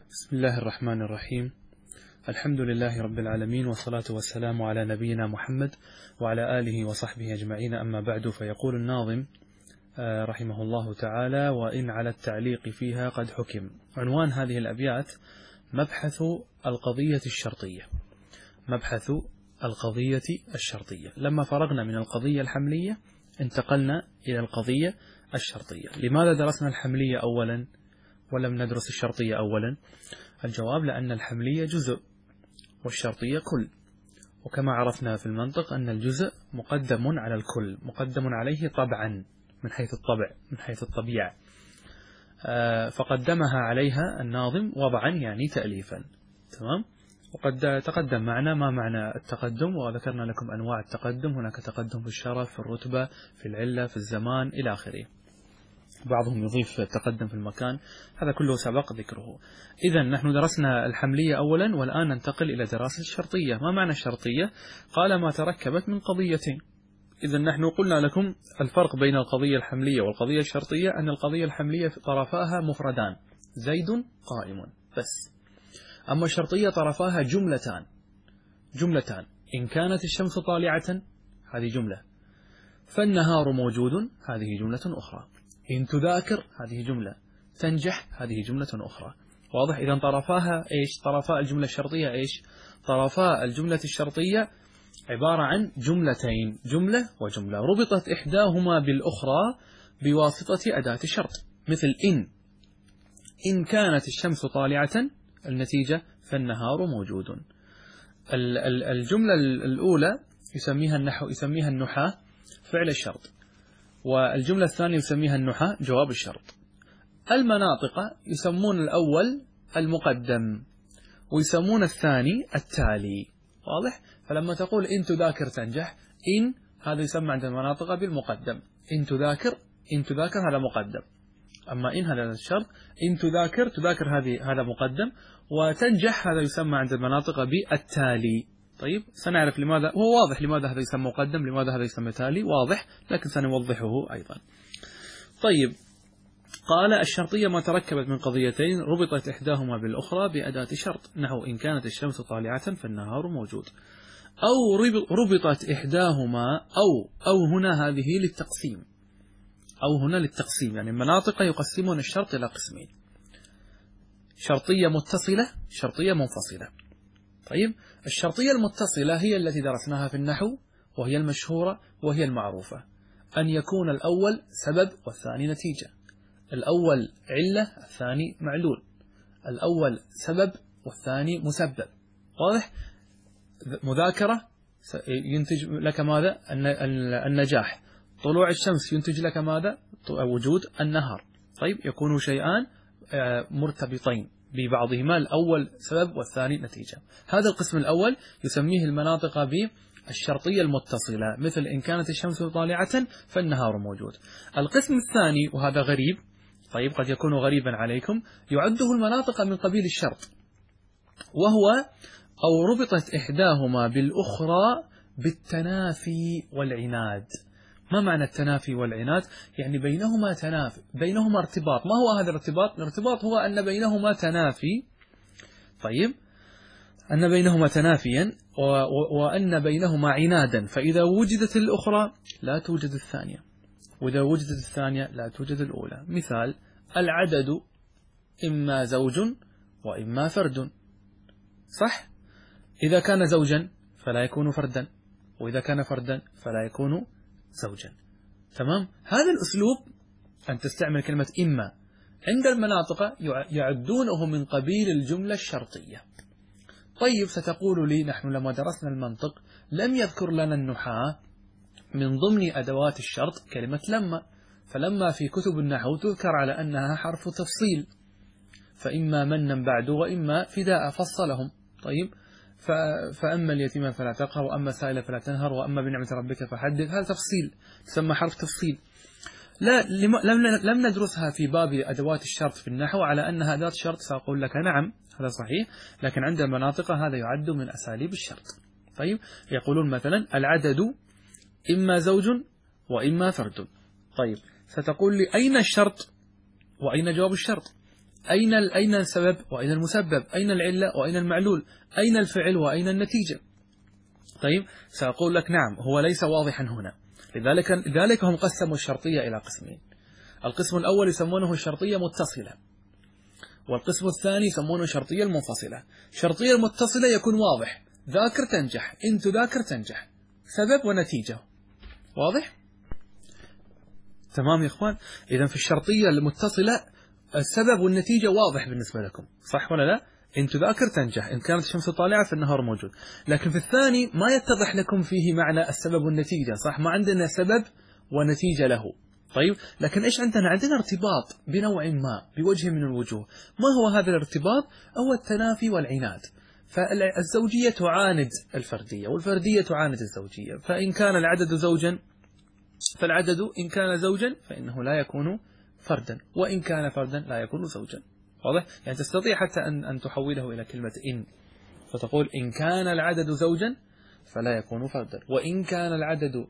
بسم الله الرحمن الرحيم. الحمد لله رب العالمين، والصلاة والسلام على نبينا محمد وعلى آله وصحبه أجمعين، أما بعد. فيقول الناظم رحمه الله تعالى: وإن على التعليق فيها قد حكم. عنوان هذه الأبيات: مبحث القضية الشرطية. مبحث القضية الشرطية. لما فرغنا من القضية الحملية انتقلنا إلى القضية الشرطية. لماذا درسنا الحملية أولا ولم ندرس الشرطية أولا؟ الجواب: لأن الحملية جزء والشرطية كل، وكما عرفنا في المنطق أن الجزء مقدم على الكل، مقدم عليه طبعا من حيث الطبع، من حيث الطبيعة، فقدمها عليها الناظم وضعا يعني تأليفا. تمام؟ وقد تقدم معنا ما معنى التقدم، وذكرنا لكم أنواع التقدم. هناك تقدم في الشرف، في الرتبة، في العلة، في الزمان إلى آخره. بعضهم يضيف التقدم في المكان، هذا كله سبق ذكره. إذا نحن درسنا الحملية أولا، والآن ننتقل إلى دراسة الشرطية. ما معنى الشرطية؟ قال: ما تركبت من قضيتين. إذا نحن قلنا لكم الفرق بين القضية الحملية والقضية الشرطية أن القضية الحملية طرفاها مفردان: زيد قائم بس. أما الشرطية طرفاها جملتان. إن كانت الشمس طالعة، هذه جملة. فالنهار موجود، هذه جملة أخرى. إن تذاكر، هذه جملة. تنجح، هذه جملة أخرى. واضح؟ إذا طرفاها إيش؟ طرفاء الجملة الشرطية إيش؟ طرفاء الجملة الشرطية عبارة عن جملتين، جملة وجملة، ربطت إحداهما بالأخرى بواسطة أداة الشرط. مثل إن كانت الشمس طالعة، النتيجة فالنهار موجود. الجملة الأولى يسميها النحاة فعل الشرط، والجملة الثانية يسميها النحاة جواب الشرط. المناطق يسمون الأول المقدم، ويسمون الثاني التالي. واضح؟ فلما تقول إن تذاكر تنجح، إن هذا يسمى عند المناطق بالمقدم. إن تذاكر هذا مقدم. أما إن هذا الشرط. إن تذاكر هذا مقدم، وتنجح هذا يسمى عند المناطق بالتالي. طيب، سنعرف لماذا. هو واضح لماذا هذا يسمى مقدم، لماذا هذا يسمى تالي، واضح، لكن سنوضحه أيضا. طيب، قال: الشرطية ما تركبت من قضيتين ربطت إحداهما بالأخرى بأداة شرط، نحو إن كانت الشمس طالعة فالنهار موجود. أو ربطت إحداهما أو هنا هذه للتقسيم، يعني المناطق يقسمون الشرط إلى قسمين: شرطية متصلة، شرطية منفصلة. طيب، الشرطية المتصلة هي التي درسناها في النحو، وهي المشهورة وهي المعروفة: أن يكون الأول سبب والثاني نتيجة، الأول علة الثاني معلول، الأول سبب والثاني مسبب. واضح؟ مذاكرة ينتج لك ماذا؟ النجاح. طلوع الشمس ينتج لك ماذا؟ وجود النهار. طيب، يكون شيئان مرتبطين ببعضهما، الأول سبب والثاني نتيجة. هذا القسم الأول يسميه المناطق بالشرطية المتصلة، مثل إن كانت الشمس طالعة فالنهار موجود. القسم الثاني، وهذا غريب، طيب قد يكون غريبا عليكم، يعده المناطق من قبيل الشرط، وهو: أو ربطت إحداهما بالأخرى بالتنافي والعناد. ما معنى التنافي والعناد؟ يعني بينهما تنافي، بينهما ارتباط. ما هو هذا الارتباط؟ الارتباط هو أن بينهما تنافي. طيب، أن بينهما تنافيا وأن بينهما عنادا، فإذا وجدت الأخرى لا توجد الثانية، وإذا وجدت الثانية لا توجد الأولى. مثال: العدد إما زوج وإما فرد. صح؟ إذا كان زوجا فلا يكون فردا، وإذا كان فردا فلا يكون زوجا. تمام؟ هذا الأسلوب، أن تستعمل كلمة إما، عند المناطق يعدونه من قبيل الجملة الشرطية. طيب، ستقول لي: نحن لما درسنا المنطق لم يذكر لنا النحاة من ضمن أدوات الشرط كلمة لما، فلما في كتب النحو تذكر على أنها حرف تفصيل، فإما منا بعد وإما فداء، فصلهم. طيب، فأما اليتيم فلا تقهر، وأما السائل فلا تنهر، وأما بنعمة ربك فحدث. هذا تفصيل، تسمى حرف تفصيل. لم ندرسها في باب أدوات الشرط في النحو على أنها أداة شرط. سأقول لك نعم، هذا صحيح، لكن عند المناطق هذا يعد من أساليب الشرط. طيب، يقولون مثلا: العدد إما زوج وإما فرد. طيب، ستقول لي: أين الشرط وأين جواب الشرط؟ أين السبب وأين المسبب، أين العلة وأين المعلول، أين الفعل وأين النتيجة. طيب سأقول لك نعم هو ليس واضحا هنا، لذلك هم قسموا الشرطية إلى قسمين. القسم الأول يسمونه الشرطية متصلة، والقسم الثاني يسمونه الشرطية المنفصلة. الشرطية المتصلة يكون واضح، ذاكر تنجح، إن تذاكر تنجح، سبب ونتيجة. واضح؟ تمام يا إخوان. إذا في الشرطية المتصلة السبب والنتيجة واضح بالنسبة لكم، صح ولا لا؟ إن تذاكر تنجح، إن كانت الشمس طالعة في النهار موجود. لكن في الثاني ما يتضح لكم فيه معنى السبب والنتيجة، صح؟ ما عندنا سبب ونتيجة له. طيب لكن إيش عندنا؟ عندنا ارتباط بنوع ما، بوجه من الوجوه. ما هو هذا الارتباط؟ هو التنافي والعناد. فالزوجية تعاند الفردية، والفردية تعاند الزوجية. فإن كان العدد زوجا فالعدد إن كان زوجا فإنه لا يكون فردا، وإن كان فردا لا يكون زوجا. واضح؟ يعني تستطيع حتى أن تحوله إلى كلمة إن، فتقول إن كان العدد زوجا فلا يكون فردا، وإن كان العدد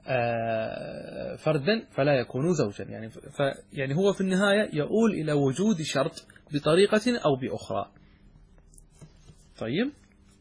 فردا فلا يكون زوجا. يعني هو في النهاية يؤول إلى وجود شرط بطريقة أو بأخرى. طيب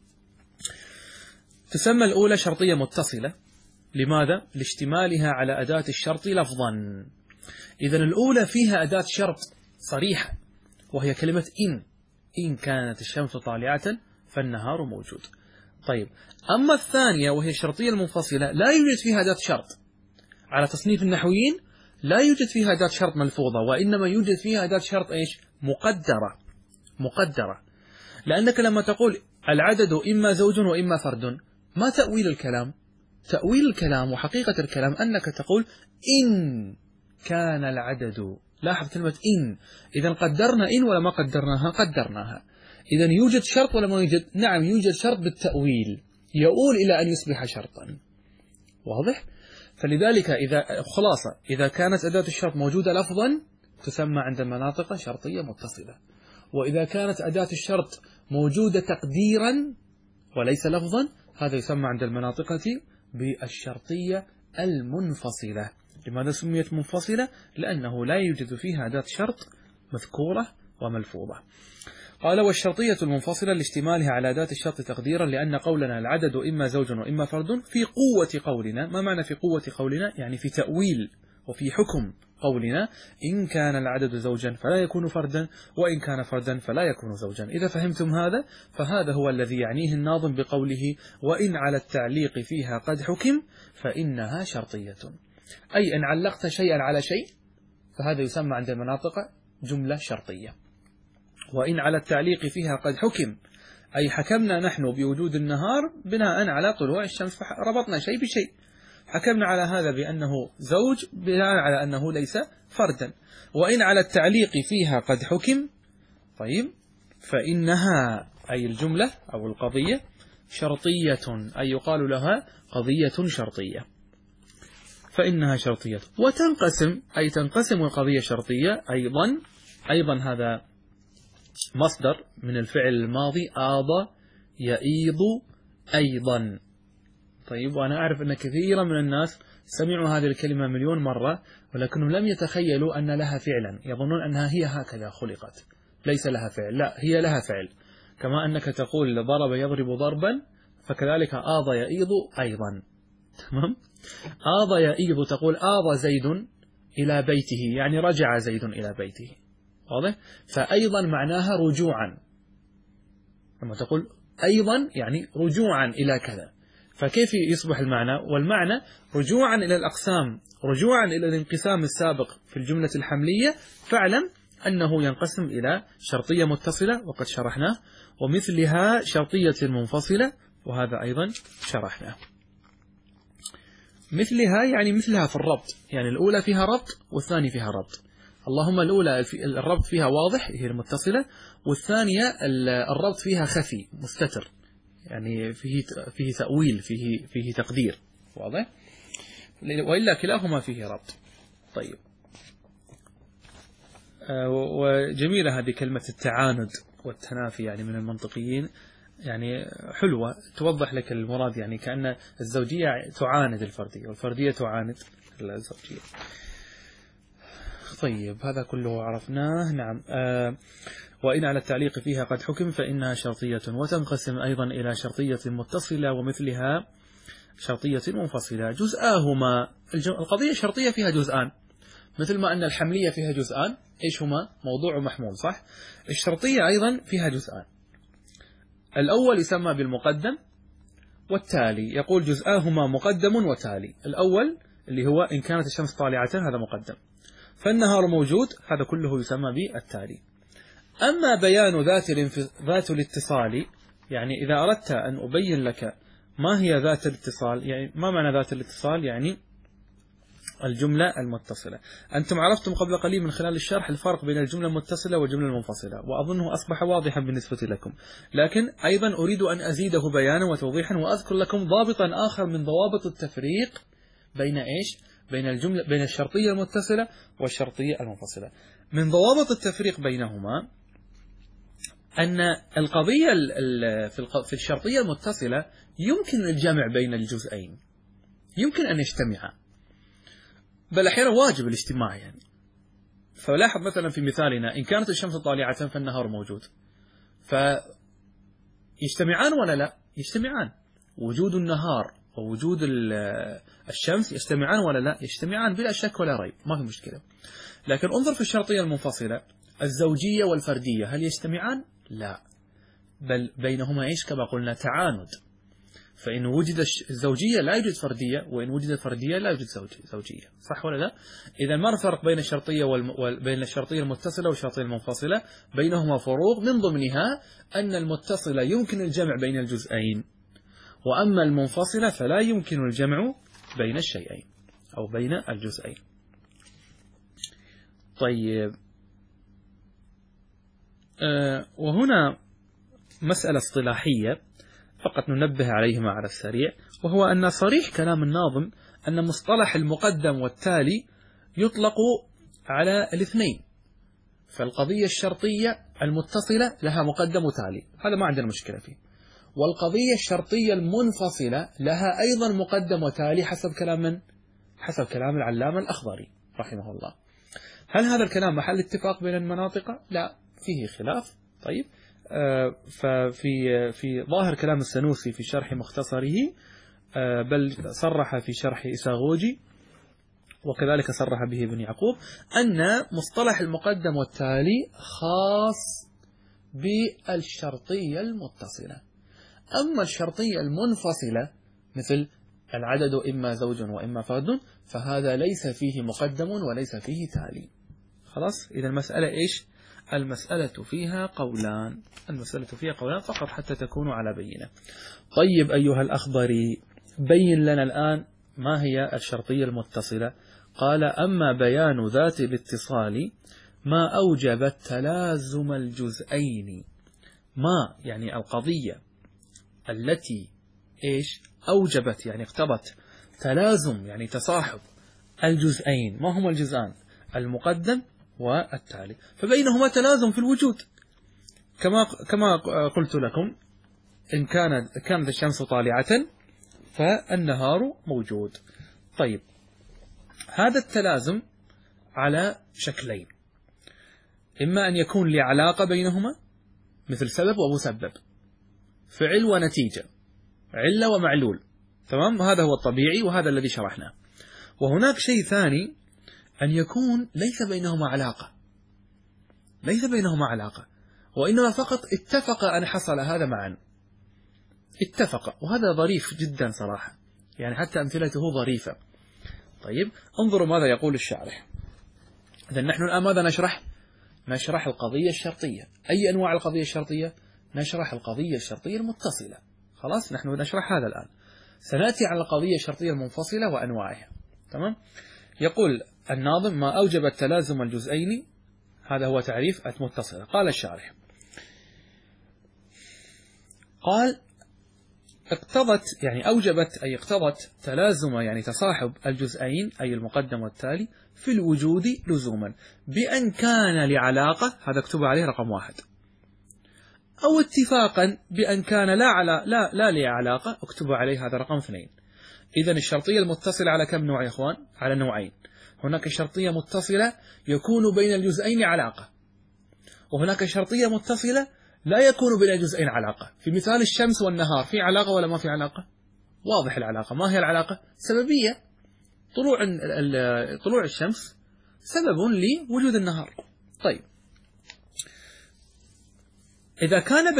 تسمى الأولى شرطية متصلة. لماذا؟ لاشتمالها على أداة الشرط لفظا. إذن الأولى فيها أداة شرط صريحة وهي كلمة إن كانت الشمس طالعة فالنهار موجود. طيب أما الثانية وهي الشرطية المنفصلة لا يوجد فيها أداة شرط. على تصنيف النحويين لا يوجد فيها أداة شرط ملفوظة، وإنما يوجد فيها أداة شرط إيش؟ مقدرة. لأنك لما تقول العدد إما زوج وإما فرد، ما تأويل الكلام؟ تأويل الكلام وحقيقة الكلام أنك تقول إن كان العدد. لاحظ كلمة إن. إذا قدرنا إن ولا ما قدرناها؟ قدرناها. إذا يوجد شرط ولا ما يوجد؟ نعم يوجد شرط بالتأويل يؤول إلى أن يصبح شرطا. واضح؟ فلذلك إذا كانت أداة الشرط موجودة لفظا تسمى عند المناطق شرطية متصلة، وإذا كانت أداة الشرط موجودة تقديرا وليس لفظا هذا يسمى عند المناطقة بالشرطية المنفصلة. لماذا سميت منفصلة؟ لأنه لا يوجد فيها أداة شرط مذكورة وملفوظة. قال والشرطية المنفصلة لاشتمالها على أداة الشرط تقديرا، لأن قولنا العدد إما زوج وإما فرد في قوة قولنا. ما معنى في قوة قولنا؟ يعني في تأويل وفي حكم قولنا إن كان العدد زوجا فلا يكون فردا، وإن كان فردا فلا يكون زوجا. إذا فهمتم هذا فهذا هو الذي يعنيه الناظم بقوله وإن على التعليق فيها قد حكم فإنها شرطية. أي إن علقت شيئا على شيء فهذا يسمى عند المناطق جملة شرطية. وإن على التعليق فيها قد حكم أي حكمنا نحن بوجود النهار بناء على طلوع الشمس، ربطنا شيء بشيء، حكمنا على هذا بأنه زوج بناء على أنه ليس فردا. وإن على التعليق فيها قد حكم طيب فإنها أي الجملة أو القضية شرطية، أي يقال لها قضية شرطية، فإنها شرطية. وتنقسم أي تنقسم القضية شرطية أيضا هذا مصدر من الفعل الماضي آض يئيض أيضا. طيب وأنا أعرف أن كثيرا من الناس سمعوا هذه الكلمة مليون مرة ولكنهم لم يتخيلوا أن لها فعلا، يظنون أنها هي هكذا خلقت، ليس لها فعل. لا، هي لها فعل. كما أنك تقول ضرب يضرب ضربا فكذلك آض يئيض أيضا. تمام؟ آض يئيض تقول آض زيد إلى بيته، يعني رجع زيد إلى بيته. واضح؟ فأيضا معناها رجوعا. لما تقول أيضا يعني رجوعا إلى كذا، فكيف يصبح المعنى؟ والمعنى رجوعا إلى الأقسام، رجوعا إلى الانقسام السابق في الجملة الحملية، فاعلم أنه ينقسم إلى شرطية متصلة وقد شرحناه، ومثلها شرطية منفصلة وهذا أيضا شرحناه. مثلها يعني مثلها في الربط، يعني الأولى فيها ربط والثانية فيها ربط. اللهم الأولى الربط فيها واضح هي المتصلة، والثانية الربط فيها خفي مستتر، يعني فيه تأويل، فيه تقدير. واضح؟ وإلا كلاهما فيه ربط. طيب وجميلة هذه كلمة التعاند والتنافي، يعني من المنطقيين، يعني حلوة توضح لك المراد، يعني كأن الزوجية تعاند الفردية والفردية تعاند الزوجية. طيب هذا كله عرفناه. نعم. وإن على التعليق فيها قد حكم فإنها شرطية، وتنقسم أيضا إلى شرطية متصلة ومثلها شرطية منفصلة. جزءاهما، القضية شرطية فيها جزءان، مثل ما أن الحملية فيها جزءان، إيش هما؟ موضوع ومحمول، صح؟ الشرطية أيضا فيها جزءان، الأول يسمى بالمقدم والتالي. يقول جزءاهما مقدم وتالي. الأول اللي هو إن كانت الشمس طالعة، هذا مقدم، فالنهار موجود، هذا كله يسمى بالتالي. أما بيان ذات الاتصال، يعني إذا أردت أن أبين لك ما هي ذات الاتصال، يعني ما معنى ذات الاتصال؟ يعني الجملة المتصلة. أنتم عرفتم قبل قليل من خلال الشرح الفرق بين الجملة المتصلة والجملة المنفصلة، وأظنه أصبح واضحا بالنسبة لكم، لكن أيضا أريد أن أزيده بيانا وتوضيحا، وأذكر لكم ضابطا آخر من ضوابط التفريق بين إيش؟ بين الشرطية المتصلة والشرطية المنفصلة. من ضوابط التفريق بينهما أن القضية في الشرطية المتصلة يمكن الجمع بين الجزئين، يمكن أن يجتمعا، بل أحيانا واجب الاجتماع يعني. فلاحظ مثلا في مثالنا إن كانت الشمس طالعة فالنهار موجود، فيجتمعان ولا لا؟ يجتمعان. وجود النهار ووجود الشمس يجتمعان ولا لا؟ يجتمعان بلا شك ولا ريب، ما في مشكلة. لكن انظر في الشرطية المنفصلة، الزوجية والفردية هل يجتمعان؟ لا، بل بينهما إيش؟ كما قلنا تعاند. فإن وجد الزوجية لا يوجد فردية، وإن وجدت فردية لا يوجد زوجية، صح ولا لا؟ إذا ما الفرق بين الشرطية بين الشرطية المتصلة والشرطية المنفصلة؟ بينهما فروق، من ضمنها أن المتصلة يمكن الجمع بين الجزئين، وأما المنفصلة فلا يمكن الجمع بين الشيئين أو بين الجزئين. طيب، وهنا مسألة اصطلاحية فقط ننبه عليهما على السريع، وهو أن صريح كلام الناظم أن مصطلح المقدم والتالي يطلق على الاثنين، فالقضية الشرطية المتصلة لها مقدم وتالي، هذا ما عندنا مشكلة فيه، والقضية الشرطية المنفصلة لها أيضا مقدم وتالي حسب كلام العلامة الأخضري رحمه الله. هل هذا الكلام محل اتفاق بين المناطق؟ لا، فيه خلاف. طيب، في ظاهر كلام السنوسي في شرح مختصره، بل صرح في شرح إساغوجي وكذلك صرح به ابن يعقوب، أن مصطلح المقدم والتالي خاص بالشرطية المتصلة. أما الشرطية المنفصلة مثل العدد إما زوج وإما فرد، فهذا ليس فيه مقدم وليس فيه تالي. خلاص، إذا المسألة إيش؟ المسألة فيها قولان، فقط حتى تكونوا على بينة. طيب أيها الأخضري، بين لنا الآن ما هي الشرطية المتصلة. قال: أما بيان ذات الاتصال ما أوجب تلازم الجزئين. ما يعني القضية التي إيش؟ أوجبت يعني اقتضت تلازم يعني تصاحب الجزئين. ما هما الجزئان؟ المقدم والتالي، فبينهما تلازم في الوجود، كما قلت لكم، إن كانت الشمس طالعة فالنهار موجود. طيب، هذا التلازم على شكلين، إما أن يكون لعلاقة بينهما مثل سبب ومسبب، فعل ونتيجة، علة ومعلول، تمام، هذا هو الطبيعي وهذا الذي شرحناه. وهناك شيء ثاني، أن يكون ليس بينهما علاقة، وإنما فقط اتفق أن حصل هذا معا، اتفق، وهذا ظريف جدا صراحة، يعني حتى أمثلته ظريفة. طيب، انظروا ماذا يقول الشارح. إذن نحن الآن ماذا نشرح القضية الشرطية. أي أنواع القضية الشرطية؟ نشرح القضية الشرطية المتصلة. خلاص، نحن نشرح هذا الآن، سنأتي على القضية الشرطية المنفصلة وأنواعها. تمام. يقول الناظم: ما أوجب تلازم الجزئين، هذا هو تعريف المتصلة. قال الشارح: قال اقتضت يعني أوجبت أي اقتضت تلازم يعني تصاحب الجزئين أي المقدم والتالي في الوجود لزوما، بأن كان لعلاقة، هذا اكتب عليه رقم 1، أو اتفاقا بأن كان لا لعلاقة، اكتب عليه هذا رقم 2. إذن الشرطية المتصلة على كم نوع يا إخوان؟ على نوعين. هناك شرطية متصلة يكون بين الجزئين علاقة، وهناك شرطية متصلة لا يكون بين الجزئين علاقة. في مثال الشمس والنهار في علاقة ولا ما في علاقة؟ واضح العلاقة. ما هي العلاقة؟ سببية. طلوع الشمس سبب لوجود النهار. طيب، إذا كان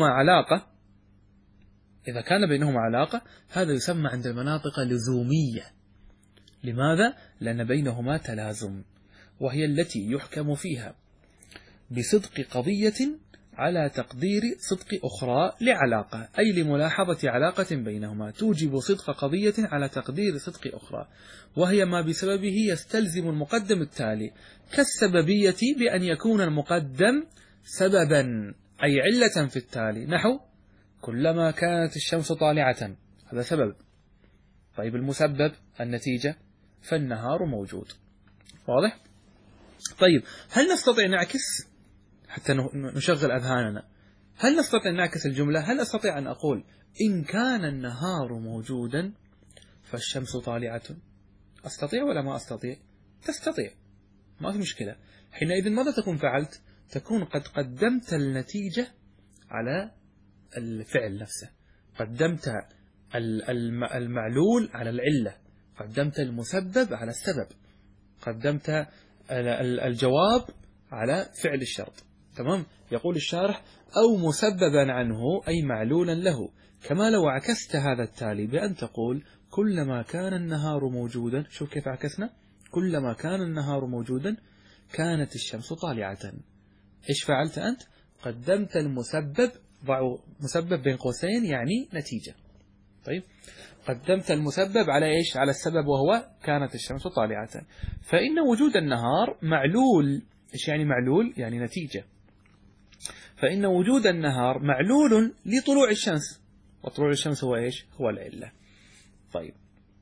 بينهما علاقة هذا يسمى عند المناطق لزومية. لماذا؟ لأن بينهما تلازم، وهي التي يحكم فيها بصدق قضية على تقدير صدق أخرى لعلاقة، أي لملاحظة علاقة بينهما توجب صدق قضية على تقدير صدق أخرى، وهي ما بسببه يستلزم المقدم التالي، كالسببية بأن يكون المقدم سببا أي علة في التالي، نحو كلما كانت الشمس طالعة، هذا سبب. طيب المسبب النتيجة، فالنهار موجود. واضح؟ طيب، هل نستطيع نعكس حتى نشغل أذهاننا؟ هل نستطيع نعكس الجملة؟ هل أستطيع أن أقول إن كان النهار موجودا فالشمس طالعة؟ أستطيع ولا ما أستطيع؟ تستطيع، ما في مشكلة. حينئذ ماذا تكون فعلت؟ تكون قد قدمت النتيجة على الفعل نفسه، قدمت المعلول على العلة، قدمت المسبب على السبب، قدمت الجواب على فعل الشرط. تمام؟ يقول الشارح أو مسببا عنه أي معلولا له، كما لو عكست هذا التالي بأن تقول كلما كان النهار موجودا، شوف كيف عكسنا، كلما كان النهار موجودا كانت الشمس طالعة. إيش فعلت أنت؟ قدمت المسبب، ضعوا مسبب بين قوسين يعني نتيجة. طيب، قدمت المسبب على إيش؟ على السبب، وهو كانت الشمس طالعة. فإن وجود النهار معلول. إيش يعني معلول؟ يعني نتيجة. فإن وجود النهار معلول لطلوع الشمس، وطلوع الشمس هو إيش؟ هو العلة. طيب،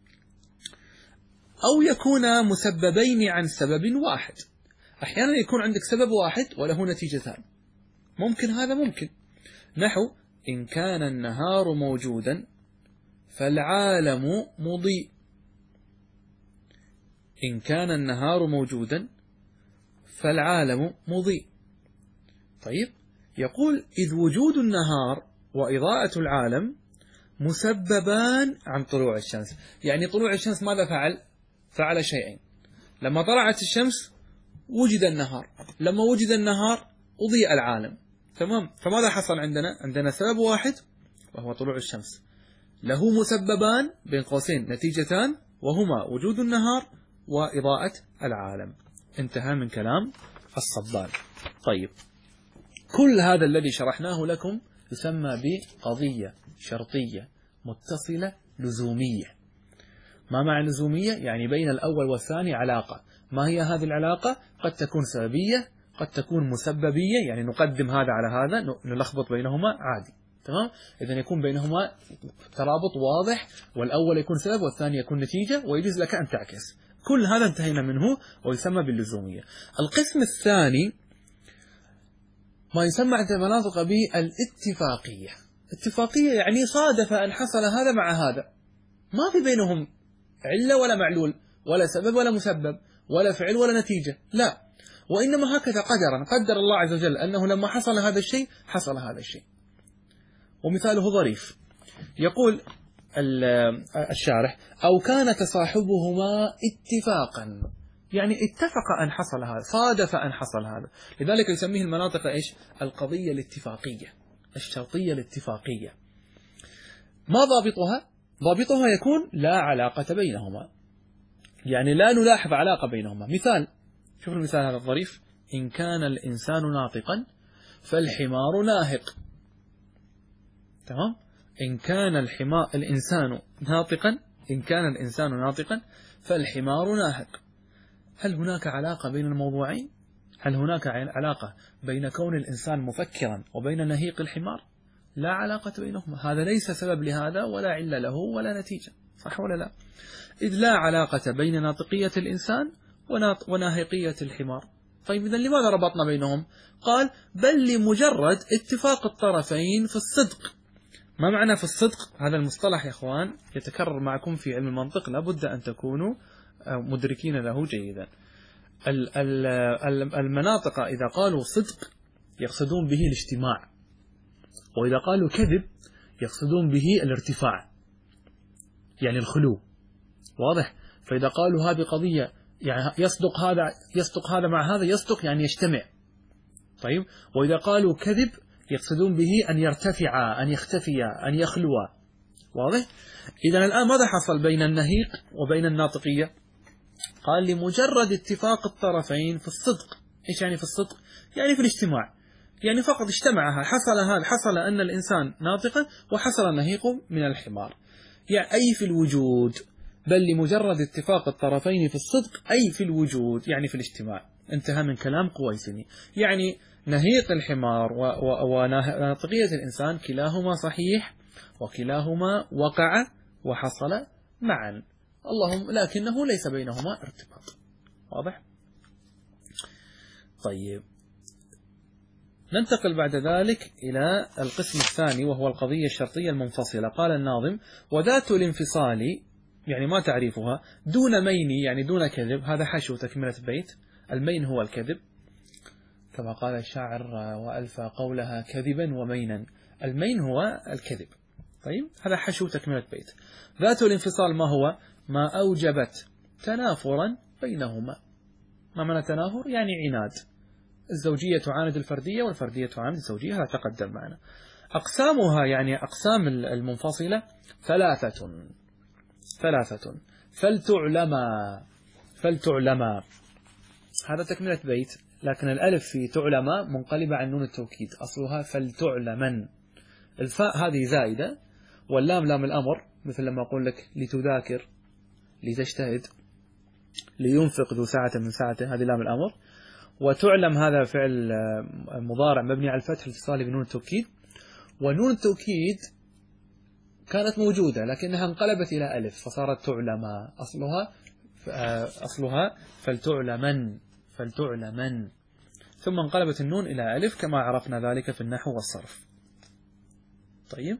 أو يكون مسببين عن سبب واحد. أحيانا يكون عندك سبب واحد وله نتيجتان، ممكن هذا ممكن، نحو إن كان النهار موجودا فالعالم مضيء. إن كان النهار موجودا فالعالم مضيء. طيب، يقول إذ وجود النهار وإضاءة العالم مسببان عن طلوع الشمس. يعني طلوع الشمس ماذا فعل؟ فعل شيئين. لما طلعت الشمس وجد النهار، لما وجد النهار أضيء العالم. تمام؟ فماذا حصل عندنا؟ عندنا سبب واحد وهو طلوع الشمس، له مسببان بين قوسين نتيجتان، وهما وجود النهار وإضاءة العالم. انتهى من كلام الصبان. طيب، كل هذا الذي شرحناه لكم يسمى بقضية شرطية متصلة لزومية. ما معنى لزومية؟ يعني بين الأول والثاني علاقة. ما هي هذه العلاقة؟ قد تكون سببية، قد تكون مسببية، يعني نقدم هذا على هذا، نلخبط بينهما عادي. تمام؟ إذن يكون بينهما ترابط واضح، والأول يكون سبب والثاني يكون نتيجة، ويجوز لك أن تعكس. كل هذا انتهينا منه ويسمى باللزومية. القسم الثاني ما يسمى عند المناطق بالاتفاقية. اتفاقية يعني صادف أن حصل هذا مع هذا، ما في بينهم علة ولا معلول ولا سبب ولا مسبب ولا فعل ولا نتيجة، لا، وإنما هكذا قدر الله عز وجل أنه لما حصل هذا الشيء حصل هذا الشيء. ومثاله ظريف، يقول الشارح أو كان تصاحبهما اتفاقا، يعني اتفق أن حصل هذا، صادف أن حصل هذا. لذلك يسميه المناطق إيش؟ القضية الاتفاقية، الشرطية الاتفاقية. ما ضابطها؟ ضابطها يكون لا علاقة بينهما، يعني لا نلاحظ علاقة بينهما. مثال، شوف المثال هذا الظريف، إن كان الإنسان ناطقا فالحمار ناهق. تمام؟ إن كان الإنسان ناطقا، إن كان الإنسان ناطقا فالحمار ناهق. هل هناك علاقة بين الموضوعين؟ هل هناك علاقة بين كون الإنسان مفكرا وبين نهيق الحمار؟ لا علاقة بينهما، هذا ليس سبب لهذا ولا علة له ولا نتيجة، صح ولا لا؟ إذ لا علاقة بين ناطقية الإنسان وناهقية الحمار. طيب إذن لماذا ربطنا بينهم؟ قال بل لمجرد اتفاق الطرفين في الصدق. ما معنى في الصدق؟ هذا المصطلح يا أخوان يتكرر معكم في علم المنطق، لابد أن تكونوا مدركين له جيدا. المناطق إذا قالوا صدق يقصدون به الاجتماع، وإذا قالوا كذب يقصدون به الارتفاع، يعني الخلو. واضح؟ فإذا قالوا هذه قضية يعني يصدق هذا مع هذا، يصدق يعني يجتمع. طيب، وإذا قالوا كذب يقصدون به أن يرتفع، أن يختفي، أن يخلو. واضح؟ إذن الآن ماذا حصل بين النهيق وبين الناطقية؟ قال لمجرد اتفاق الطرفين في الصدق. إيش يعني في الصدق؟ يعني في الاجتماع، يعني فقط اجتمع، حصل أن الإنسان ناطقا وحصل النهيق من الحمار، يعني أي في الوجود، بل لمجرد اتفاق الطرفين في الصدق أي في الوجود، يعني في الاجتماع. انتهى من كلام قويسني. يعني نهيق الحمار وناطقية الإنسان كلاهما صحيح، وكلاهما وقع وحصل معا، اللهم لكنه ليس بينهما ارتباط. واضح؟ طيب، ننتقل بعد ذلك إلى القسم الثاني وهو القضية الشرطية المنفصلة. قال الناظم: وذات الانفصال، يعني ما تعريفها، دون مين، يعني دون كذب. هذا حشو تكملة بيت. المين هو الكذب، كما قال الشاعر: وألفى قولها كذبا ومينا. المين هو الكذب. طيب، هذا حشو تكملة بيت. ذات الانفصال ما هو؟ ما أوجبت تنافرا بينهما. ما معنى تنافر؟ يعني عناد. الزوجية تعاند الفردية والفردية تعاند الزوجية، هذا تقدم معنا. أقسامها، يعني أقسام المنفصلة ثلاثة. فلتعلما، هذا تكملة بيت، لكن الألف في تعلما منقلبة عن نون التوكيد، أصلها فلتعلمن. الفاء هذه زائدة، واللام لام الأمر، مثل لما أقول لك لتذاكر، لتجتهد، لينفق ذو ساعة من ساعته، هذه لام الأمر. وتعلم هذا فعل مضارع مبني على الفتح الاتصالي بنون التوكيد، ونون التوكيد كانت موجودة لكنها انقلبت إلى ألف فصارت تعلم. أصلها فلتعلمن، ثم انقلبت النون إلى ألف كما عرفنا ذلك في النحو والصرف. طيب،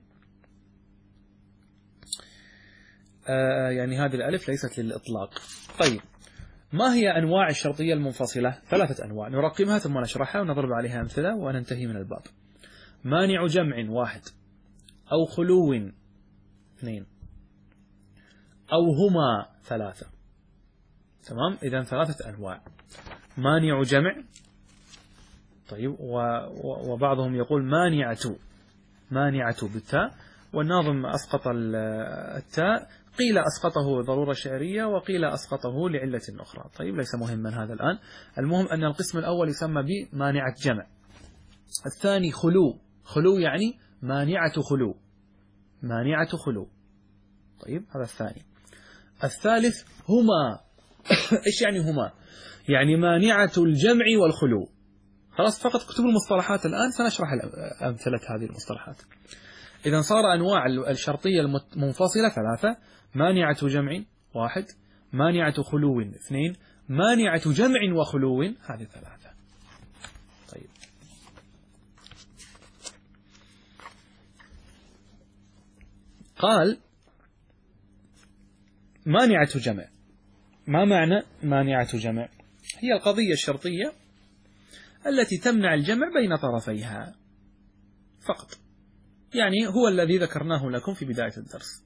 يعني هذه الألف ليست للإطلاق. طيب، ما هي أنواع الشرطية المنفصلة؟ 3 أنواع، نرقمها ثم نشرحها ونضرب عليها أمثلة وننتهي من الباب. مانع جمع 1، أو خلو 2، أو هما 3. تمام، إذن 3 أنواع. مانع جمع، طيب، وبعضهم يقول مانعة بالتاء، والناظم أسقط التاء، قيل أسقطه ضرورة شعرية وقيل أسقطه لعلة أخرى. طيب، ليس مهما هذا الآن، المهم أن القسم الأول يسمى بمانعة جمع، الثاني خلو يعني مانعة خلو. طيب، هذا الثاني. الثالث هما. إيش يعني هما؟ يعني مانعة الجمع والخلو. خلاص، فقط اكتبوا المصطلحات الآن، سنشرح أمثلة هذه المصطلحات. إذا صار أنواع الشرطية المنفصلة 3: مانعة جمع 1، مانعة خلو 2، مانعة جمع وخلو، هذه 3. طيب، قال مانعة جمع. ما معنى مانعة جمع؟ هي القضية الشرطية التي تمنع الجمع بين طرفيها فقط، يعني هو الذي ذكرناه لكم في بداية الدرس.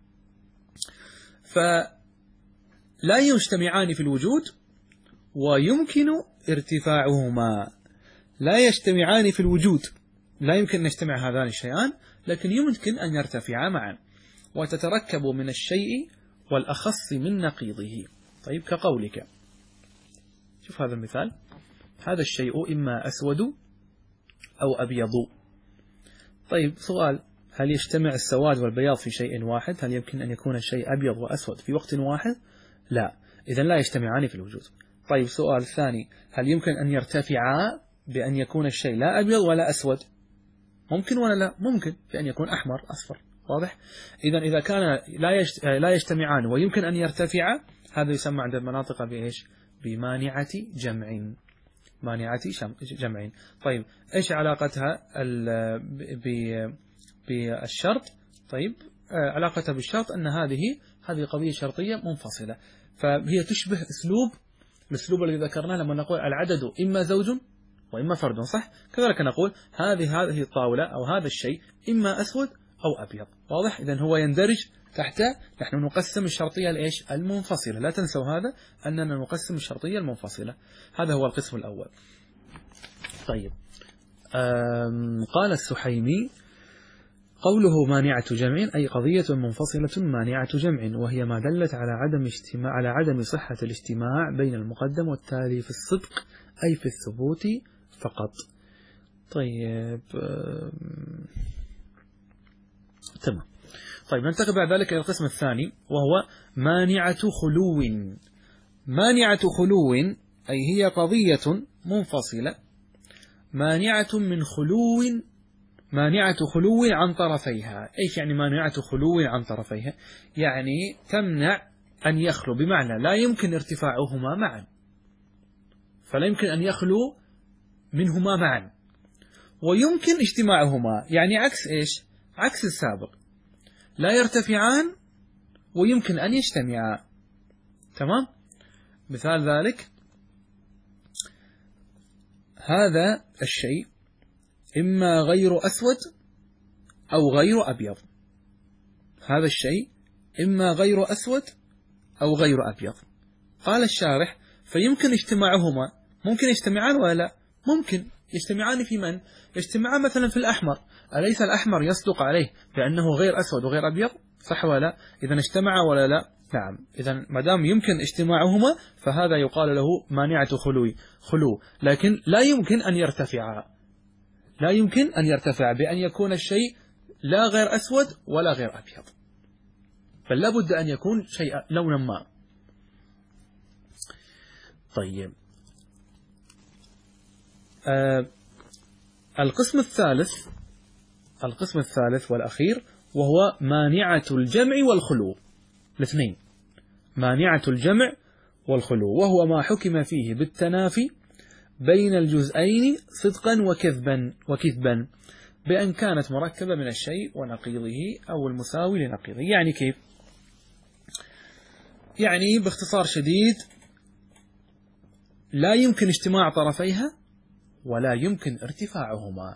فلا يجتمعان في الوجود ويمكن ارتفاعهما. لا يجتمعان في الوجود، لا يمكن أن يجتمع هذان الشيئان، لكن يمكن أن يرتفعا معا، وتتركب من الشيء والأخص من نقيضه. طيب، كقولك، شوف هذا المثال: هذا الشيء إما أسود أو أبيض. طيب، سؤال: هل يجتمع السواد والبياض في شيء واحد؟ هل يمكن أن يكون الشيء أبيض وأسود في وقت واحد؟ لا، إذن لا يجتمعان في الوجود. طيب، سؤال ثاني: هل يمكن أن يرتفعا بأن يكون الشيء لا أبيض ولا أسود؟ ممكن ولا لا؟ ممكن، بأن يكون أحمر أصفر. واضح؟ إذن إذا كان لا يجتمعان ويمكن أن يرتفعا، هذا يسمى عند المناطق بإيش؟ بمانعة جمع. مانعة جمع. طيب، إيش علاقتها بالشرط؟ طيب، علاقتها بالشرط أن هذه قضية شرطية منفصلة. فهي تشبه الأسلوب الذي ذكرناه لما نقول العدد إما زوج وإما فرد، صح؟ كذلك نقول هذه الطاولة أو هذا الشيء إما أسود أو أبيض. واضح؟ إذن هو يندرج تحت، نحن نقسم الشرطية الإيش؟ المنفصلة. لا تنسوا هذا، أننا نقسم الشرطية المنفصلة. هذا هو القسم الأول. طيب، قال السحيمي: قوله مانعة جمع أي قضية منفصلة مانعة جمع، وهي ما دلت على عدم صحة الاجتماع بين المقدم والتالي في الصدق أي في الثبوت فقط. طيب، تمام. طيب، ننتقل بعد ذلك إلى القسم الثاني، وهو مانعة خلو. مانعة خلو أي هي قضية منفصلة مانعة خلو عن طرفيها. إيش يعني مانعة خلو عن طرفيها؟ يعني تمنع أن يخلو، بمعنى لا يمكن ارتفاعهما معا، فلا يمكن أن يخلو منهما معا، ويمكن اجتماعهما، يعني عكس إيش؟ عكس السابق، لا يرتفعان ويمكن أن يجتمعا. تمام؟ مثال ذلك: هذا الشيء إما غير أسود أو غير أبيض. هذا الشيء إما غير أسود أو غير أبيض. قال الشارح: فيمكن اجتماعهما. ممكن يجتمعان ولا لا؟ ممكن يجتمعان. في من؟ يجتمعان مثلا في الأحمر. أليس الأحمر يصدق عليه بأنه غير أسود وغير أبيض؟ صح ولا لا؟ إذا اجتمع ولا لا؟ نعم. إذا ما دام يمكن اجتماعهما فهذا يقال له مانعة خلو. لكن لا يمكن أن يرتفعا. لا يمكن أن يرتفع بأن يكون الشيء لا غير أسود ولا غير أبيض، بل لابد أن يكون شيء لونا ما. طيب، القسم الثالث والأخير وهو مانعة الجمع والخلو. الاثنين، مانعة الجمع والخلو، وهو ما حكم فيه بالتنافي بين الجزئين صدقا وكذبا بأن كانت مركبة من الشيء ونقيضه أو المساوي لنقيضه. يعني كيف؟ يعني باختصار شديد، لا يمكن اجتماع طرفيها ولا يمكن ارتفاعهما.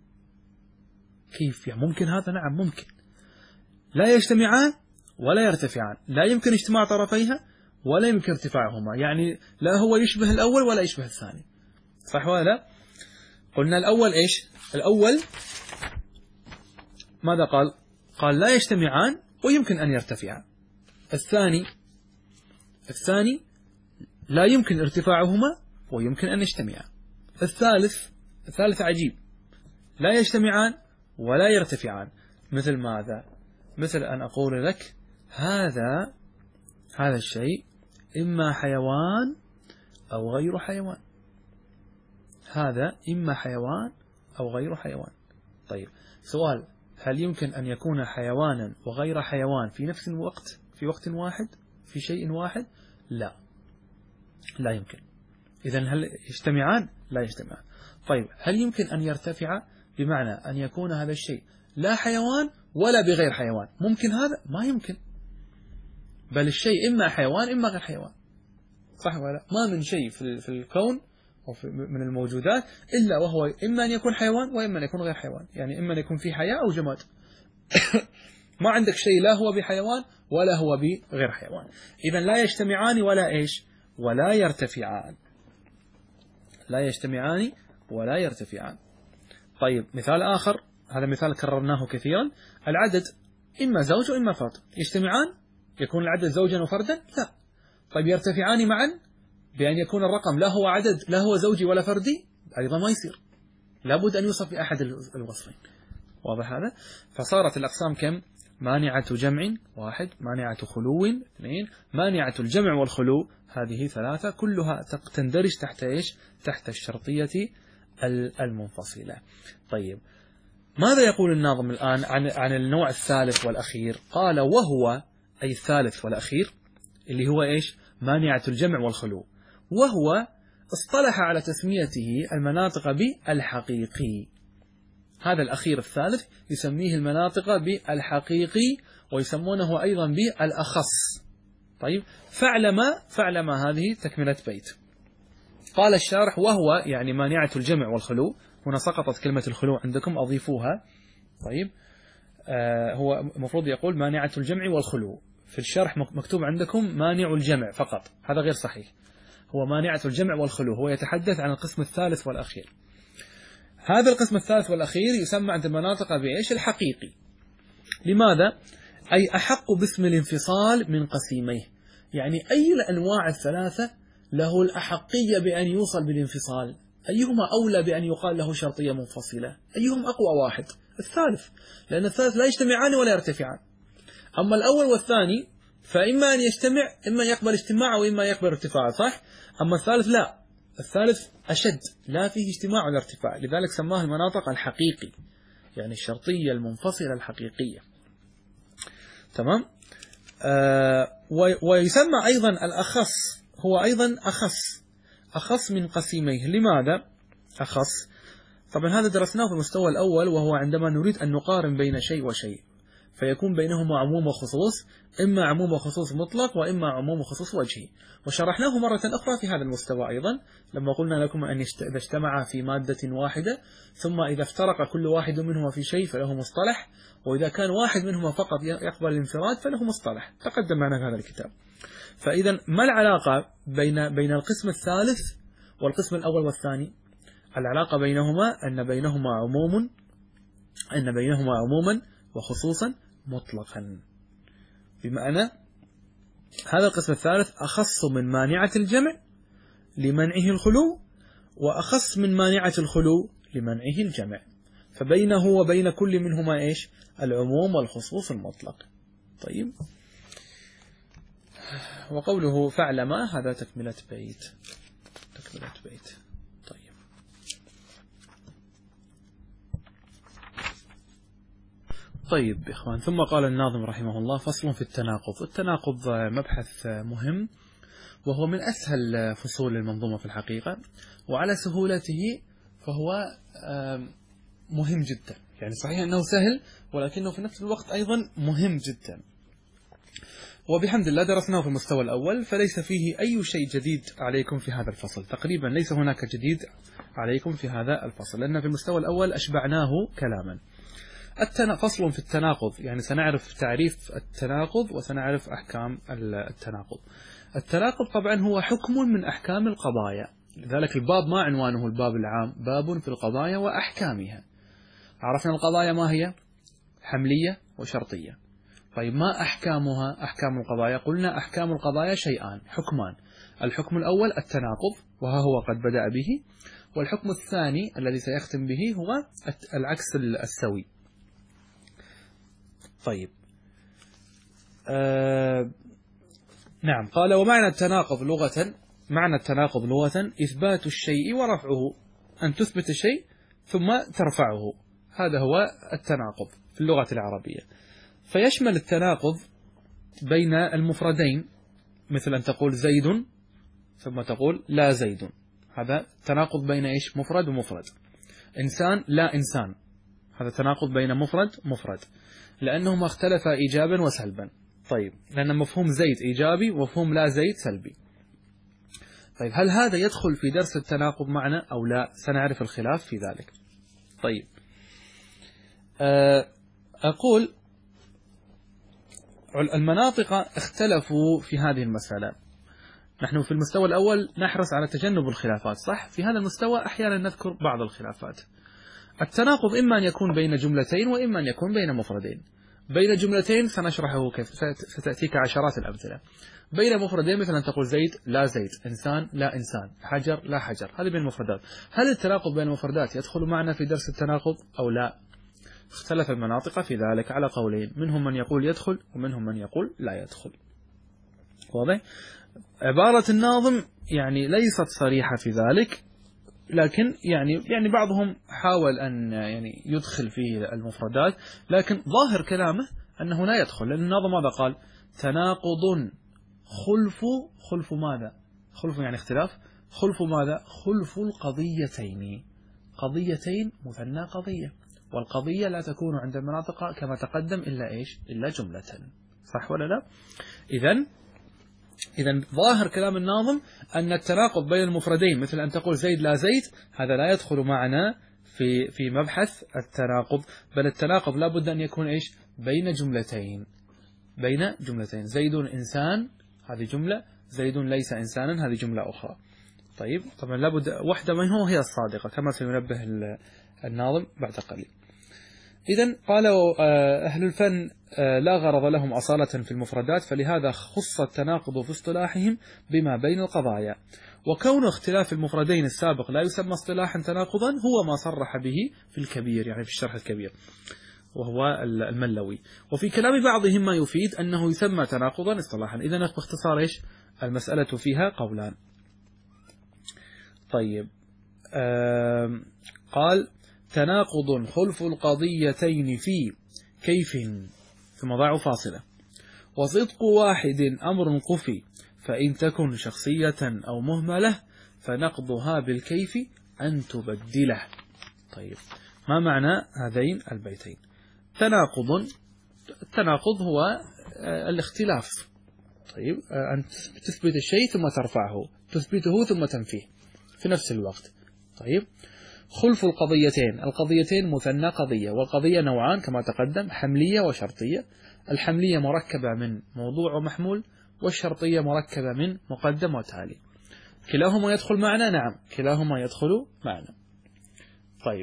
كيف يعني؟ ممكن هذا؟ نعم ممكن. لا يجتمعان ولا يرتفعان، لا يمكن اجتماع طرفيها ولا يمكن ارتفاعهما، يعني لا هو يشبه الأول ولا يشبه الثاني، صح ولا لا؟ قلنا الأول إيش؟ الأول ماذا قال؟ قال لا يجتمعان ويمكن أن يرتفعان. الثاني لا يمكن ارتفاعهما ويمكن أن يجتمعان. الثالث عجيب، لا يجتمعان ولا يرتفعان. مثل ماذا؟ مثل أن أقول لك هذا الشيء إما حيوان أو غير حيوان. هذا إما حيوان أو غير حيوان. طيب، سؤال: هل يمكن أن يكون حيوانا وغير حيوان في نفس الوقت، في وقت واحد، في شيء واحد؟ لا يمكن. إذن هل يجتمعان؟ لا يجتمعان. طيب، هل يمكن أن يرتفع، بمعنى أن يكون هذا الشيء لا حيوان ولا بغير حيوان؟ ممكن هذا؟ ما يمكن. بل الشيء إما حيوان إما غير حيوان، صح ولا؟ ما من شيء في الكون من الموجودات إلا وهو إما أن يكون حيوان وإما أن يكون غير حيوان، يعني إما أن يكون فيه حياة أو جماد. ما عندك شيء لا هو بحيوان ولا هو بغير حيوان. إذن لا يجتمعان ولا إيش؟ ولا يرتفعان. لا يجتمعان ولا يرتفعان. طيب، مثال آخر، هذا مثال كررناه كثيرا: العدد إما زوج وإما فرد. يجتمعان؟ يكون العدد زوجا وفردا؟ لا. طيب، يرتفعان معا بأن يكون الرقم لا هو عدد، لا هو زوجي ولا فردي؟ أيضا ما يصير، لابد أن يوصف بأحد الوصفين. واضح هذا؟ فصارت الأقسام كم؟ مانعة جمع 1، مانعة خلو 2، مانعة الجمع والخلو، هذه 3 كلها تندرج تحت إيش؟ تحت الشرطية المنفصلة. طيب، ماذا يقول الناظم الآن عن النوع الثالث والأخير؟ قال: وهو، أي الثالث والأخير اللي هو إيش؟ مانعة الجمع والخلو، وهو اصطلح على تسميته المناطق بالحقيقي. هذا الأخير الثالث يسميه المناطق بالحقيقي، ويسمونه أيضا بالأخص. طيب فعلما هذه تكملة بيت. قال الشارح وهو يعني مانعة الجمع والخلو. هنا سقطت كلمة الخلو عندكم أضيفوها. طيب هو المفروض يقول مانعة الجمع والخلو، في الشرح مكتوب عندكم مانع الجمع فقط، هذا غير صحيح. هو مانعة الجمع والخلو، هو يتحدث عن القسم الثالث والأخير. هذا القسم الثالث والأخير يسمى عند المناطق بإيش؟ الحقيقي. لماذا؟ أي أحق باسم الانفصال من قسيميه، يعني أي الأنواع الثلاثة له الأحقية بأن يوصل بالانفصال؟ أيهما أولى بأن يقال له شرطية منفصلة؟ أيهم أقوى واحد؟ الثالث، لأن الثالث لا يجتمعان ولا يرتفعان. أما الأول والثاني فإما أن يجتمع، إما يقبل اجتماع وإما يقبل ارتفاع، صح؟ أما الثالث لا، الثالث أشد، لا فيه اجتماع ولا ارتفاع، لذلك سماه المناطق الحقيقي، يعني الشرطية المنفصلة الحقيقية. تمام؟ ويسمى أيضا الأخص، هو أيضا أخص من قسيميه. لماذا أخص؟ طبعا هذا درسناه في المستوى الأول، وهو عندما نريد أن نقارن بين شيء وشيء فيكون بينهما عموم وخصوص، إما عموم وخصوص مطلق وإما عموم وخصوص وجهي، وشرحناه مرة أخرى في هذا المستوى أيضا لما قلنا لكم أن إذا اجتمع في مادة واحدة ثم إذا افترق كل واحد منهما في شيء فله مصطلح، وإذا كان واحد منهما فقط يقبل الانفراد فله مصطلح، تقدم معنا في هذا الكتاب. فإذا ما العلاقة بين القسم الثالث والقسم الأول والثاني؟ العلاقة بينهما أن بينهما عموما وخصوصا مطلقا، بمعنى هذا القسم الثالث أخص من مانعة الجمع لمنعه الخلو، وأخص من مانعة الخلو لمنعه الجمع، فبينه وبين كل منهما إيش؟ العموم والخصوص المطلق. طيب، وقوله فاعلم هذا تكملة بيت. طيب إخوان، ثم قال الناظم رحمه الله: فصل في التناقض. التناقض مبحث مهم، وهو من أسهل فصول المنظومة في الحقيقة، وعلى سهولته فهو مهم جدا. يعني صحيح أنه سهل، ولكنه في نفس الوقت أيضا مهم جدا، وبحمد الله درسناه في المستوى الأول، فليس فيه أي شيء جديد عليكم في هذا الفصل. تقريبا ليس هناك جديد عليكم في هذا الفصل، لأن في المستوى الأول أشبعناه كلاما. فصل في التناقض، يعني سنعرف تعريف التناقض وسنعرف أحكام التناقض. التناقض طبعا هو حكم من أحكام القضايا، لذلك الباب ما عنوانه الباب العام، باب في القضايا وأحكامها. عرفنا القضايا ما هي؟ حملية وشرطية. طيب ما أحكامها؟ أحكام القضايا قلنا أحكام القضايا شيئان، حكمان. الحكم الأول التناقض، وها هو قد بدأ به، والحكم الثاني الذي سيختم به هو العكس السوي. طيب نعم، قال: ومعنى التناقض لغة، معنى التناقض لغة إثبات الشيء ورفعه، أن تثبت شيء ثم ترفعه، هذا هو التناقض في اللغة العربية. فيشمل التناقض بين المفردين، مثل أن تقول زيد ثم تقول لا زيد، هذا تناقض بين إيش؟ مفرد ومفرد. إنسان لا إنسان، هذا تناقض بين مفرد، لأنهما اختلفا إيجابا وسلبا. طيب، لأن مفهوم زيد إيجابي ومفهوم لا زيد سلبي. طيب، هل هذا يدخل في درس التناقض معنا أو لا؟ سنعرف الخلاف في ذلك. طيب، أقول المناطق اختلفوا في هذه المسألة. نحن في المستوى الأول نحرص على تجنب الخلافات، صح؟ في هذا المستوى أحيانا نذكر بعض الخلافات. التناقض إما أن يكون بين جملتين وإما أن يكون بين مفردين. بين جملتين سنشرحه كيف، ستأتيك عشرات الأمثلة. بين مفردين مثل أن تقول زيد لا زيد، إنسان لا إنسان، حجر لا حجر، هذه بين المفردات. هل التناقض بين المفردات يدخل معنا في درس التناقض أو لا؟ اختلف المناطق في ذلك على قولين، منهم من يقول يدخل ومنهم من يقول لا يدخل. واضح؟ عبارة الناظم يعني ليست صريحة في ذلك، لكن يعني بعضهم حاول أن يعني يدخل فيه المفردات، لكن ظاهر كلامه أنه لا يدخل، لأن الناظم ماذا قال؟ تناقض خلف ماذا؟ خلف يعني اختلاف، خلف ماذا؟ خلف القضيتين، قضيتين مثنى قضية، والقضية لا تكون عند المناطق كما تقدم إلا إيش؟ إلا جملة، صح ولا لا؟ إذن إذا ظاهر كلام الناظم أن التناقض بين المفردين مثل أن تقول زيد لا زيد هذا لا يدخل معنا في مبحث التناقض، بل التناقض لا بد أن يكون إيش؟ بين جملتين. زيد إنسان هذه جملة، زيد ليس إنسانا هذه جملة أخرى. طيب طبعا لا بد واحدة منه هي الصادقة كما سينبه الناظم بعد قليل. إذن قالوا أهل الفن لا غرض لهم أصالة في المفردات، فلهذا خص التناقض في اصطلاحهم بما بين القضايا. وكون اختلاف المفردين السابق لا يسمى اصطلاحا تناقضا هو ما صرح به في الكبير، يعني في الشرح الكبير وهو الملوي. وفي كلام بعضهم ما يفيد أنه يسمى تناقضا اصطلاحا. إذن باختصار إيش المسألة فيها قولان. طيب قال تناقض خلف القضيتين في كيف ثم ضع فاصلة، وصدق واحد أمر قفي، فإن تكن شخصية أو مهملة فنقضها بالكيف أن تبدله. طيب ما معنى هذين البيتين؟ التناقض هو الاختلاف. طيب أن تثبت الشيء ثم ترفعه، تثبته ثم تنفيه في نفس الوقت. طيب خلف القضيتين مثنى قضية، والقضية نوعان كما تقدم، حملية وشرطية. الحملية مركبة من موضوع ومحمول، والشرطية مركبة من مقدم وتالي. كلاهما يدخل معنا؟ نعم كلاهما يدخل معنا. طيب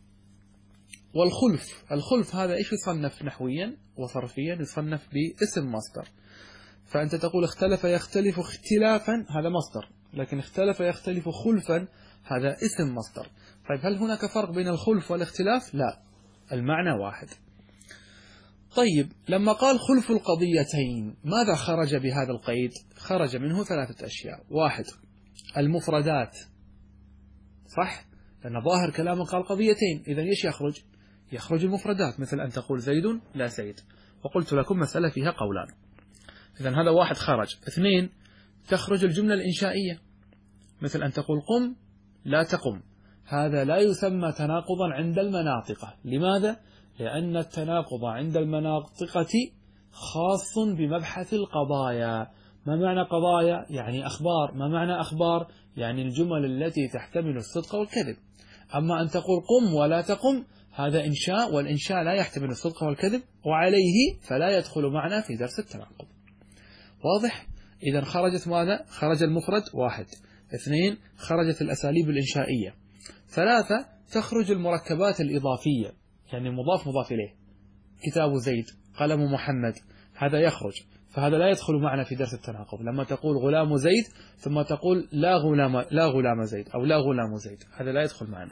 الخلف هذا إيش يصنف نحويا وصرفيا؟ يصنف باسم مصدر. فأنت تقول اختلف يختلف اختلافا هذا مصدر، لكن اختلف يختلف خلفا هذا اسم مصدر. طيب هل هناك فرق بين الخلف والاختلاف؟ لا، المعنى واحد. طيب لما قال خلف القضيتين ماذا خرج بهذا القيد؟ خرج منه ثلاثة أشياء. واحد المفردات، صح؟ لأن ظاهر كلامه قال قضيتين، إذا إيش يخرج المفردات، مثل أن تقول زيد لا زيد، وقلت لكم مسألة فيها قولان. إذا هذا واحد خرج. اثنين تخرج الجملة الإنشائية، مثل أن تقول قم لا تقم، هذا لا يسمى تناقضا عند المناطقة. لماذا؟ لأن التناقض عند المناطقة خاص بمبحث القضايا. ما معنى قضايا؟ يعني أخبار. ما معنى أخبار؟ يعني الجمل التي تحتمل الصدق والكذب. أما أن تقول قم ولا تقم هذا إنشاء، والإنشاء لا يحتمل الصدق والكذب، وعليه فلا يدخل معنا في درس التناقض. واضح؟ إذا خرجت ماذا؟ خرج المفرد واحد. اثنين خرجت الأساليب الإنشائية. ثلاثة تخرج المركبات الإضافية، يعني مضاف مضاف إليه، كتاب زيد، قلم محمد، هذا يخرج، فهذا لا يدخل معنا في درس التناقض. لما تقول غلام زيد ثم تقول لا غلام زيد أو لا غلام زيد، هذا لا يدخل معنا.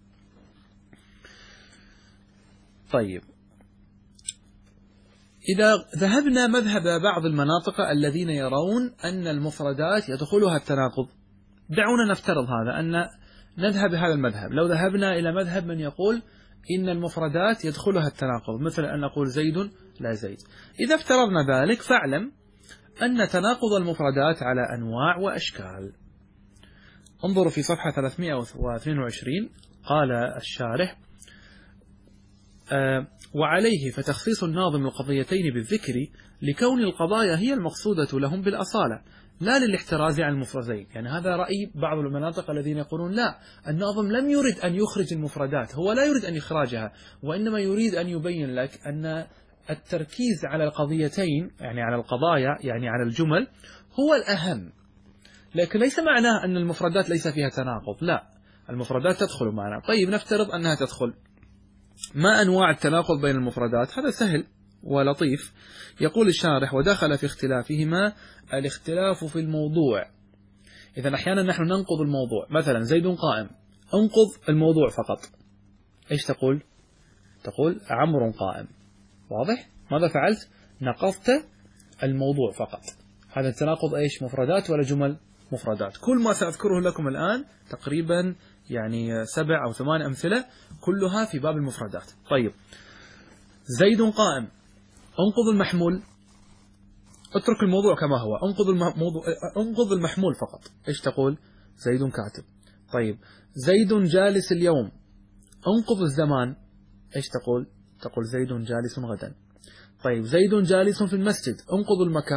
طيب إذا ذهبنا مذهب بعض المناطق الذين يرون أن المفردات يدخلها التناقض، دعونا نفترض هذا، أن نذهب بهذا المذهب. لو ذهبنا إلى مذهب من يقول إن المفردات يدخلها التناقض، مثل أن نقول زيد لا زيد، إذا افترضنا ذلك فاعلم أن تناقض المفردات على أنواع وأشكال. انظروا في صفحة 322 قال الشارح وعليه فتخصيص الناظم القضيتين بالذكر لكون القضايا هي المقصودة لهم بالأصالة لا للاحتراز عن المفردين. يعني هذا رأي بعض المناطق الذين يقولون لا، الناظم لم يرد أن يخرج المفردات، هو لا يريد أن يخرجها، وإنما يريد أن يبين لك أن التركيز على القضيتين، يعني على القضايا، يعني على الجمل، هو الأهم. لكن ليس معناه أن المفردات ليس فيها تناقض، لا، المفردات تدخل معنا. طيب نفترض أنها تدخل. ما أنواع التناقض بين المفردات؟ هذا سهل ولطيف. يقول الشارح ودخل في اختلافهما الاختلاف في الموضوع. إذا أحيانا نحن ننقض الموضوع، مثلا زيد قائم، انقض الموضوع فقط. إيش تقول؟ تقول عمرو قائم. واضح؟ ماذا فعلت؟ نقضت الموضوع فقط. هذا التناقض إيش؟ مفردات ولا جمل؟ مفردات. كل ما سأذكره لكم الآن تقريبا يعني 7 أو 8 أمثلة كلها في باب المفردات. طيب زيد قائم، انقض المحمول، اترك الموضوع كما هو، انقض المحمول فقط. ايش تقول؟ زيد كاتب. طيب زيد جالس اليوم، انقض الزمان. ايش تقول؟ تقول زيد جالس غدا. طيب زيد جالس في المسجد، انقض المكان.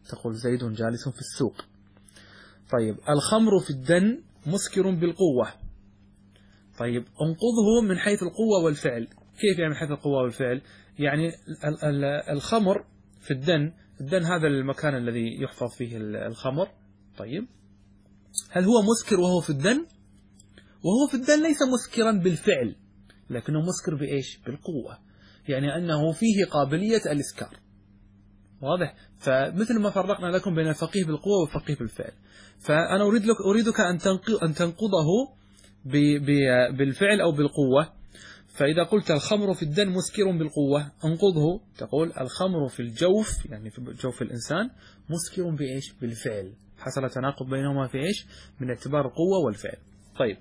تقول زيد جالس في السوق. طيب الخمر في الدن مسكر بالقوة. طيب انقضه من حيث القوة والفعل. كيف يعني من حيث القوة والفعل؟ يعني الخمر في الدن، الدن هذا المكان الذي يحفظ فيه الخمر. طيب هل هو مسكر وهو في الدن؟ وهو في الدن ليس مسكرا بالفعل، لكنه مسكر بإيش؟ بالقوة، يعني أنه فيه قابلية الإسكار. واضح؟ فمثل ما فرقنا لكم بين الفقيه بالقوة والفقيه بالفعل، فأنا أريدك أن تنقضه بالفعل أو بالقوة. فإذا قلت الخمر في الدن مسكر بالقوة، انقضه، تقول الخمر في الجوف، يعني في جوف الإنسان، مسكر بإيش؟ بالفعل. حصل تناقض بينهما في إيش؟ من اعتبار القوة والفعل. طيب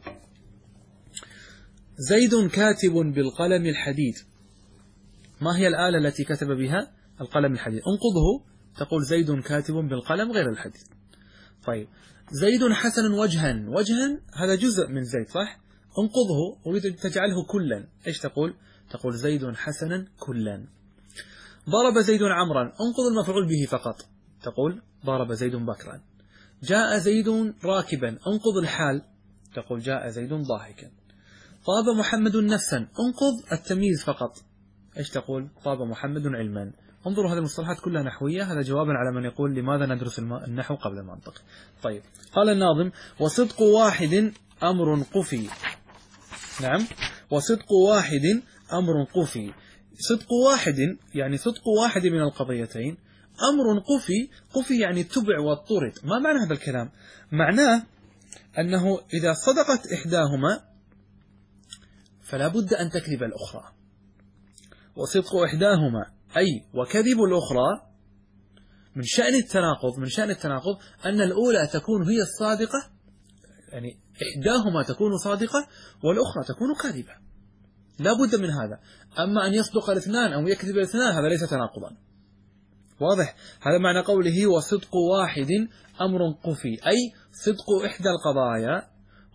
زيد كاتب بالقلم الحديد. ما هي الآلة التي كتب بها؟ القلم الحديد. انقضه، تقول زيد كاتب بالقلم غير الحديد. طيب زيد حسن وجها. وجها هذا جزء من زيد، صح؟ انقضه، أريد أن تجعله كلا. إيش تقول؟ تقول زيد حسنا كلا. ضرب زيد عمرا. انقض المفعول به فقط، تقول ضرب زيد بكرا. جاء زيد راكبا. انقض الحال، تقول جاء زيد ضاحكا. طاب محمد نفسا. انقض التمييز فقط. إيش تقول؟ طاب محمد علما. انظروا هذه المصطلحات كلها نحوية. هذا جوابا على من يقول لماذا ندرس النحو قبل المنطق. طيب قال الناظم وصدق واحد أمر قفي. نعم، وصدق واحد أمر قفي. صدق واحد يعني صدق واحد من القضيتين. أمر قفي. قفي يعني اتبع واضطرد. ما معنى هذا الكلام؟ معناه أنه إذا صدقت إحداهما فلا بد أن تكذب الأخرى. وصدق إحداهما أي وكذب الأخرى. من شأن التناقض أن الأولى تكون هي الصادقة، يعني إحداهما تكون صادقة والأخرى تكون كاذبة. لا بد من هذا. أما أن يصدق الاثنان أو يكذب الاثنان هذا ليس تناقضا. واضح؟ هذا معنى قوله وصدق واحد أمر قفي، أي صدق إحدى القضايا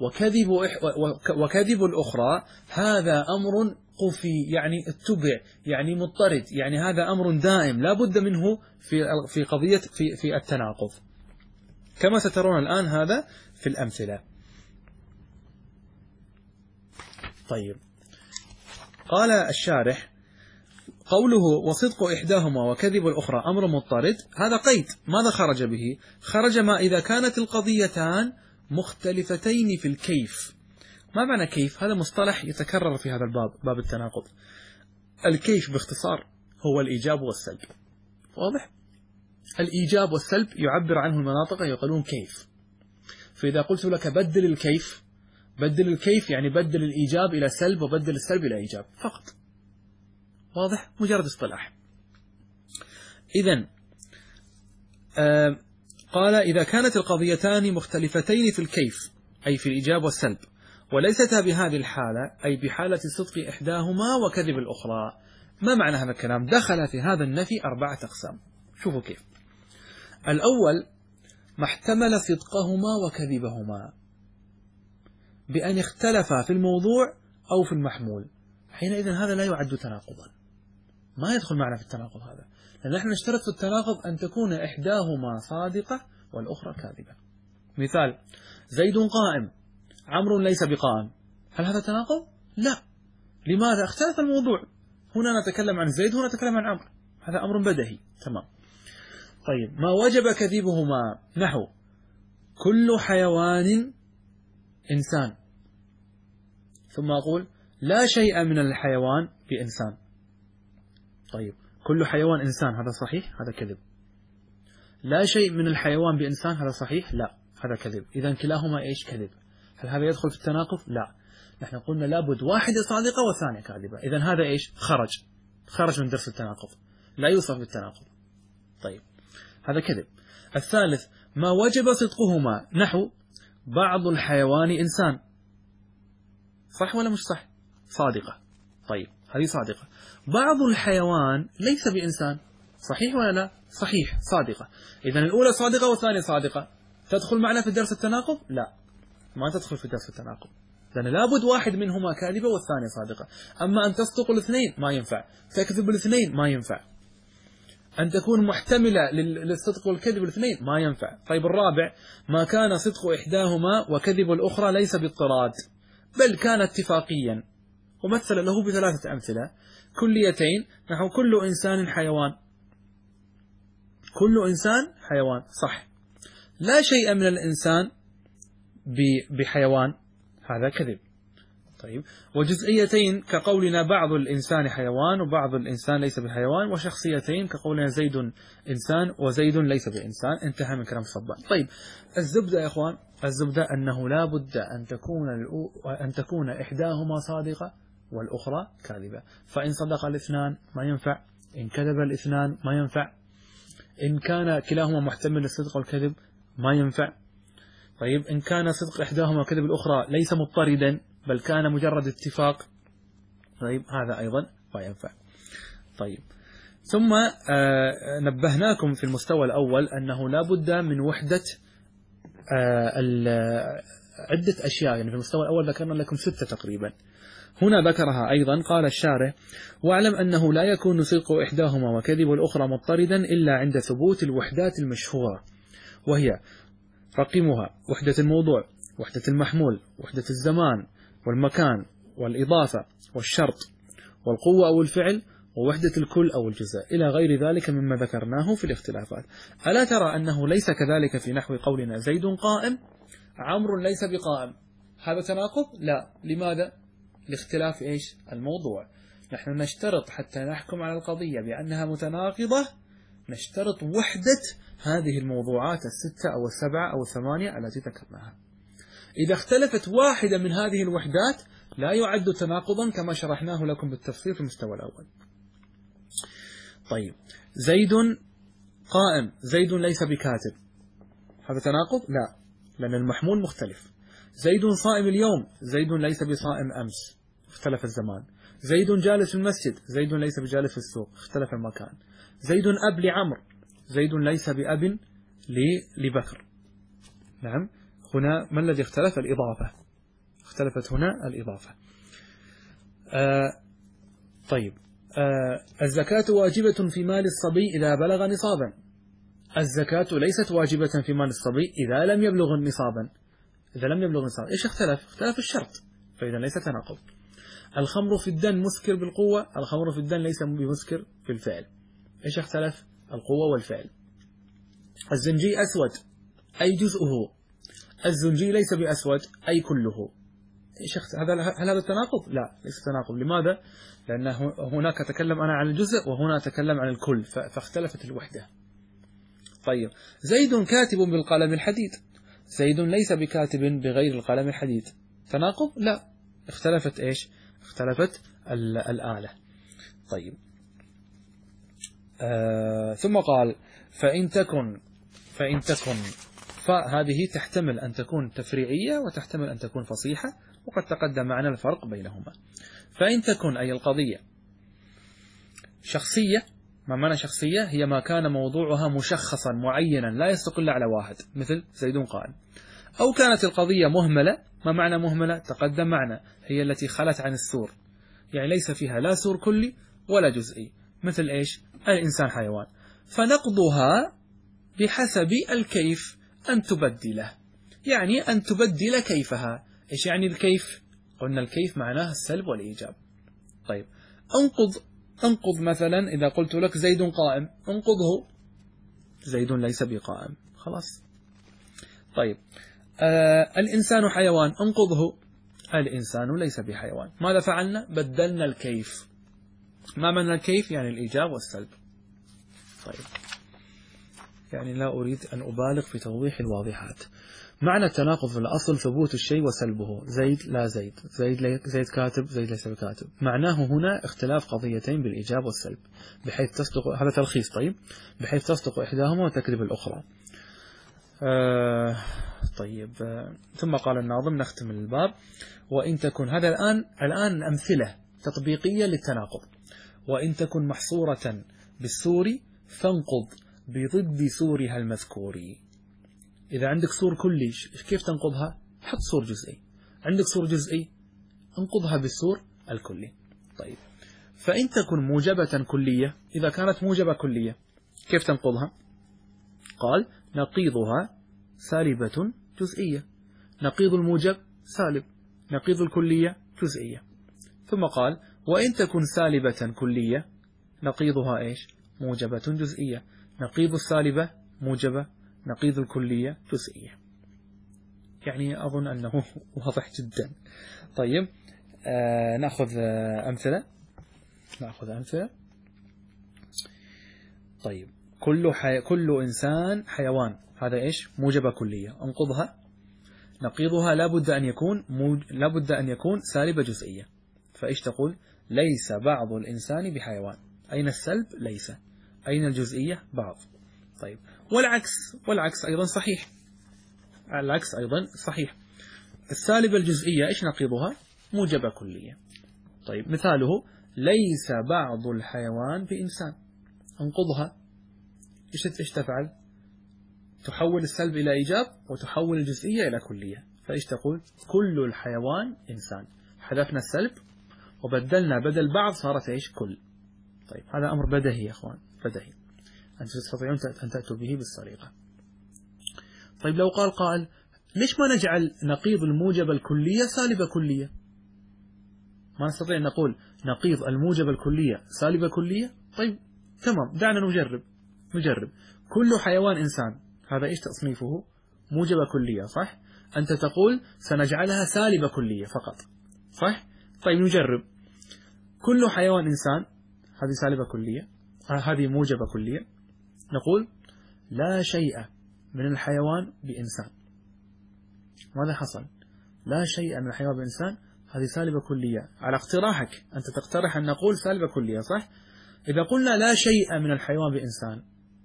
وكذب الأخرى هذا أمر قفي، يعني اتبع، يعني مضطرد، يعني هذا أمر دائم لا بد منه في قضية في التناقض، كما سترون الآن هذا في الأمثلة. طيب قال الشارح قوله وصدق إحداهما وكذب الأخرى أمر مضطرد، هذا قيد. ماذا خرج به؟ خرج ما إذا كانت القضيتان مختلفتين في الكيف. ما معنى كيف؟ هذا مصطلح يتكرر في هذا الباب، باب التناقض. الكيف باختصار هو الإيجاب والسلب. واضح؟ الإيجاب والسلب يعبر عنه المناطق يقولون كيف. فإذا قلت لك بدل الكيف، بدل الكيف يعني بدل الإيجاب إلى سلب وبدل السلب إلى إيجاب فقط. واضح؟ مجرد اصطلاح. إذن قال إذا كانت القضيتان مختلفتين في الكيف أي في الإيجاب والسلب وليستا بهذه الحالة أي بحالة صدق إحداهما وكذب الأخرى. ما معنى هذا الكلام؟ دخل في هذا النفي 4 أقسام. شوفوا كيف. الأول ما احتمل صدقهما وكذبهما بأن اختلفا في الموضوع أو في المحمول، حينئذ هذا لا يعد تناقضا، ما يدخل معنا في التناقض هذا، لأن نحن نشترط في التناقض أن تكون إحداهما صادقة والأخرى كاذبة. مثال زيد قائم عمرو ليس بقائم، هل هذا تناقض؟ لا. لماذا؟ اختلف الموضوع، هنا نتكلم عن زيد هنا نتكلم عن عمرو، هذا أمر بديهي تمام. طيب ما وجب كذبهما نحو كل حيوان إنسان، ثم أقول لا شيء من الحيوان بإنسان. طيب كل حيوان إنسان هذا صحيح؟ هذا كذب. لا شيء من الحيوان بإنسان هذا صحيح؟ لا، هذا كذب. إذن كلاهما إيش؟ كذب. هل هذا يدخل في التناقض؟ لا. نحن قلنا لابد واحدة صادقة والثانية كاذبة. إذن هذا إيش؟ خرج من درس التناقض، لا يوصف بالتناقض. طيب هذا كذب. الثالث ما وجب صدقهما نحو بعض الحيوان إنسان، صح ولا مش صح؟ صادقة. طيب هذه صادقة. بعض الحيوان ليس بإنسان، صحيح ولا لا؟ صحيح، صادقة. إذن الأولى صادقة والثانية صادقة، تدخل معنا في درس التناقض؟ لا، ما تدخل في درس التناقض، لأن لابد واحد منهما كاذبة والثانية صادقة. أما أن تصدق الاثنين ما ينفع، تكذب الاثنين ما ينفع. أن تكون محتملة للصدق والكذب الاثنين ما ينفع. طيب الرابع ما كان صدق إحداهما وكذب الأخرى ليس باضطراد بل كان اتفاقيا، ومثل له بثلاثة أمثلة كليتين نحو كل إنسان حيوان. كل إنسان حيوان صح، لا شيء من الإنسان بحيوان، هذا كذب. طيب وجزئيتين كقولنا بعض الإنسان حيوان وبعض الإنسان ليس بحيوان، وشخصيتين كقولنا زيد إنسان وزيد ليس بإنسان. انتهى من كلام الصباح. طيب الزبدة يا إخوان، الزبدة أنه لا بد أن تكون إحداهما صادقة والأخرى كاذبة. فإن صدق الاثنان ما ينفع، إن كذب الاثنان ما ينفع، إن كان كلاهما محتمل للصدق والكذب ما ينفع. طيب إن كان صدق إحداهما وكذب الأخرى ليس مضطردا بل كان مجرد اتفاق، طيب هذا أيضا لا ينفع. طيب ثم نبهناكم في المستوى الأول أنه لا بد من وحدة عدة أشياء، يعني في المستوى الأول ذكرنا لكم 6 تقريبا، هنا ذكرها أيضا. قال الشارح: واعلم أنه لا يكون صدق إحداهما وكذب الأخرى مضطردا إلا عند ثبوت الوحدات المشهورة، وهي رقمها وحدة الموضوع، وحدة المحمول، وحدة الزمان والمكان والإضافة والشرط والقوة أو الفعل، ووحدة الكل أو الجزء، إلى غير ذلك مما ذكرناه في الاختلافات. ألا ترى أنه ليس كذلك في نحو قولنا زيد قائم عمرو ليس بقائم؟ هذا تناقض؟ لا. لماذا؟ لاختلاف إيش؟ الموضوع. نحن نشترط حتى نحكم على القضية بأنها متناقضة، نشترط وحدة هذه الموضوعات 6 أو 7 أو 8 التي ذكرناها. إذا اختلفت واحدة من هذه الوحدات لا يعد تناقضا كما شرحناه لكم بالتفصيل في المستوى الأول. طيب زيد قائم زيد ليس بكاتب، هذا تناقض؟ لا، لأن المحمول مختلف. زيد صائم اليوم زيد ليس بصائم أمس، اختلف الزمان. زيد جالس في المسجد زيد ليس بجالس في السوق، اختلف المكان. زيد أب لعمر زيد ليس بأب لبكر. نعم، هنا ما الذي اختلف؟ الإضافة، اختلفت هنا الإضافة. طيب الزكاة واجبة في مال الصبي إذا بلغ نصابا. الزكاة ليست واجبة في مال الصبي إذا لم يبلغ نصابا. إذا لم يبلغ نصابا إيش اختلف؟ اختلف الشرط، فإذا ليس تناقض. الخمر في الدن مسكر بالقوة، الخمر في الدن ليس بمسكر في الفعل. إيش اختلف؟ القوة والفعل. الزنجي أسود أي جزءه، الزنجي ليس بأسود أي كله. هل هذا التناقض؟ لا، ليس تناقض. لماذا؟ لأن هناك تكلم أنا عن الجزء وهنا تكلم عن الكل، فاختلفت الوحدة. طيب زيد كاتب بالقلم الحديد، زيد ليس بكاتب بغير القلم الحديد. تناقض؟ لا، اختلفت إيش؟ اختلفت الآلة. طيب ثم قال فإن تكن فهذه تحتمل أن تكون تفريعية وتحتمل أن تكون فصيحة، وقد تقدم معنا الفرق بينهما. فإن تكن أي القضية شخصية، ما معنى شخصية؟ هي ما كان موضوعها مشخصا معينا لا يستقل على واحد، مثل زيد قائم. أو كانت القضية مهملة، ما معنى مهملة؟ تقدم معنا هي التي خلت عن السور، يعني ليس فيها لا سور كلي ولا جزئي، مثل إيش؟ الإنسان حيوان. فنقضها بحسب الكيف أن تبدله، يعني أن تبدل كيفها. إيش يعني الكيف؟ قلنا الكيف معناه السلب والإيجاب. طيب انقض مثلا إذا قلت لك زيد قائم، انقضه، زيد ليس بقائم، خلاص. طيب الإنسان حيوان، انقضه، الإنسان ليس بحيوان. ماذا فعلنا؟ بدلنا الكيف. ما معنى الكيف؟ يعني الإيجاب والسلب. طيب يعني لا أريد أن أبالغ في توضيح الواضحات. معنى التناقض في الأصل ثبوت الشيء وسلبه، زيد لا زيد، زيد كاتب، زيد ليس بكاتب. معناه هنا اختلاف قضيتين بالإيجاب والسلب، بحيث تصدق، هذا تلخيص. طيب بحيث تصدق إحداهما وتكذب الأخرى. طيب ثم قال الناظم، نختم الباب، وإن تكن، هذا الآن أمثلة تطبيقية للتناقض. وإن تكن محصورة بالسور فانقض بضد سورها المذكور. إذا عندك سور كلي كيف تنقضها؟ حط سور جزئي. عندك سور جزئي انقضها بالسور الكلي. طيب فإن تكن موجبة كلية، إذا كانت موجبة كلية كيف تنقضها؟ قال نقيضها سالبة جزئية، نقيض الموجب سالب، نقيض الكلية جزئية. ثم قال وإن تكن سالبة كلية نقيضها إيش؟ موجبة جزئية، نقيض السالبة موجبة، نقيض الكلية جزئية. يعني أظن أنه واضح جدا. طيب نأخذ أمثلة. طيب كل إنسان حيوان، هذا إيش؟ موجبة كلية، انقضها. نقيضها لابد أن يكون سالبة جزئية، فإيش تقول؟ ليس بعض الإنسان بحيوان. أين السلب؟ ليس. أين الجزئية؟ بعض. طيب والعكس أيضا صحيح. العكس أيضا صحيح. السالبة الجزئية إيش نقيضها؟ موجبة كلية. طيب مثاله ليس بعض الحيوان بإنسان، انقضها. إيش تفعل؟ تحول السلب إلى إيجاب وتحول الجزئية إلى كلية، فإيش تقول؟ كل الحيوان إنسان. حذفنا السلب وبدلنا بدل بعض صارت إيش؟ كل. طيب هذا أمر بديهي يا أخوان، بديهي، أنتم تستطيعون أن تأتوا به بالسريقة. طيب لو قال قائل ليش ما نجعل نقيض الموجب الكلية سالبة كلية؟ ما نستطيع أن نقول نقيض الموجب الكلية سالبة كلية؟ طيب تمام، دعنا نجرب. كل حيوان إنسان، هذا إيش تصنيفه؟ موجبة كلية، صح؟ أنت تقول سنجعلها سالبة كلية فقط، صح؟ طيب نجرب. كل حيوان إنسان، هذه سالبة كلية، هذه موجبة كلية. نقول لا شيء من الحيوان بإنسان. ماذا حصل؟ لا شيء من الحيوان بإنسان، هذه سالبة كلية. على اقتراحك أنت تقترح أن نقول سالبة كلية، صح؟ إذا قلنا لا شيء من الحيوان بإنسان،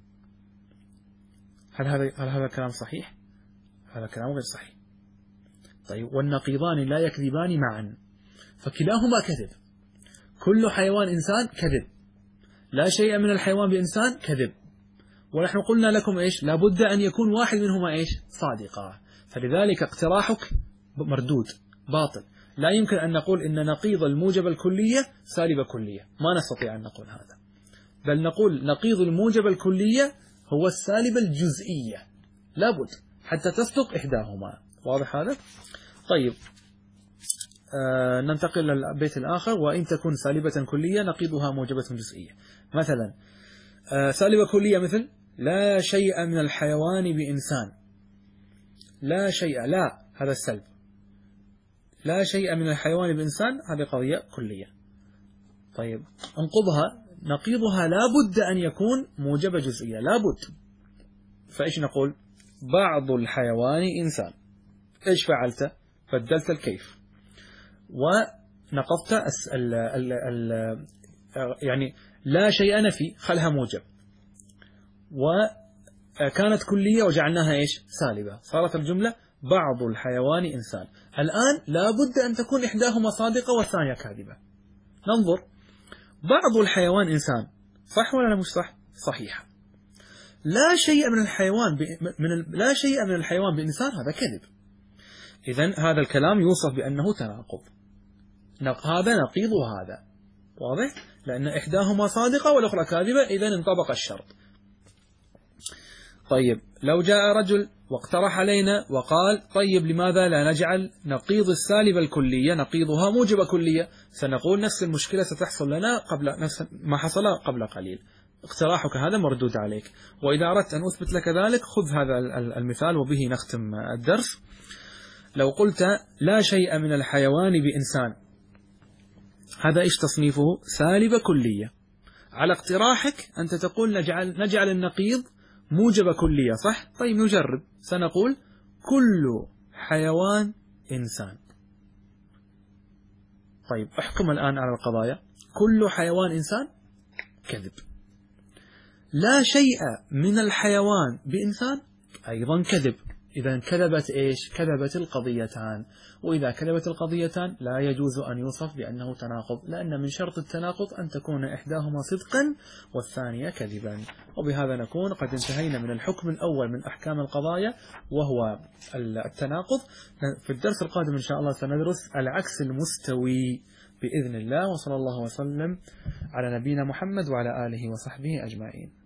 هل هذا كلام صحيح؟ هذا كلام غير صحيح. طيب والنقيضان لا يكذبان معا، فكلاهما كذب. كل حيوان إنسان كذب، لا شيء من الحيوان بإنسان كذب. ونحن قلنا لكم إيش؟ لابد أن يكون واحد منهما إيش؟ صادقا. فلذلك اقتراحك مردود باطل. لا يمكن أن نقول إن نقيض الموجب الكلية سالبة كلية، ما نستطيع أن نقول هذا، بل نقول نقيض الموجب الكلية هو السالبة الجزئية، لابد حتى تصدق إحداهما. واضح هذا؟ طيب ننتقل للبيت الآخر. وإن تكن سالبة كلية نقيضها موجبة جزئية. مثلا سالبة كلية مثل لا شيء من الحيوان بإنسان. لا شيء، لا هذا السلب، لا شيء من الحيوان بإنسان هذه قضية كلية. طيب انقضها، نقيضها لابد أن يكون موجبة جزئية، لابد. فإيش نقول؟ بعض الحيوان إنسان. إيش فعلت؟ بدلت الكيف ونقضت يعني لا شيء نفي خلها موجب، وكانت كلية وجعلناها إيش؟ سالبة، صارت الجملة بعض الحيوان إنسان. الآن لابد أن تكون إحداهما صادقة والثانية كاذبة. ننظر، بعض الحيوان إنسان، صح ولا مش صح؟ صحيح. لا شيء من الحيوان لا شيء من الحيوان بإنسان، هذا كذب. إذن هذا الكلام يوصف بأنه تناقض، هذا نقيض وهذا، واضح؟ لأن إحداهما صادقة والأخرى كاذبة، إذن انطبق الشرط. طيب لو جاء رجل واقترح علينا وقال طيب لماذا لا نجعل نقيض السالبة الكلية نقيضها موجبة كلية؟ سنقول نفس المشكلة ستحصل لنا قبل نفس ما حصل قبل قليل. اقتراحك هذا مردود عليك. وإذا أردت أن أثبت لك ذلك خذ هذا المثال وبه نختم الدرس. لو قلت لا شيء من الحيوان بإنسان، هذا إيش تصنيفه؟ سالبة كلية. على اقتراحك أنت تقول نجعل النقيض موجبة كلية، صح؟ طيب نجرب. سنقول كل حيوان إنسان. طيب احكم الآن على القضايا. كل حيوان إنسان كذب. لا شيء من الحيوان بإنسان أيضا كذب. إذا كذبت إيش؟ كذبت القضيتان. وإذا كذبت القضيتان لا يجوز أن يوصف بأنه تناقض، لأن من شرط التناقض أن تكون إحداهما صدقا والثانية كذبا. وبهذا نكون قد انتهينا من الحكم الأول من أحكام القضايا وهو التناقض. في الدرس القادم إن شاء الله سندرس العكس المستوي بإذن الله. وصلى الله وسلم على نبينا محمد وعلى آله وصحبه أجمعين.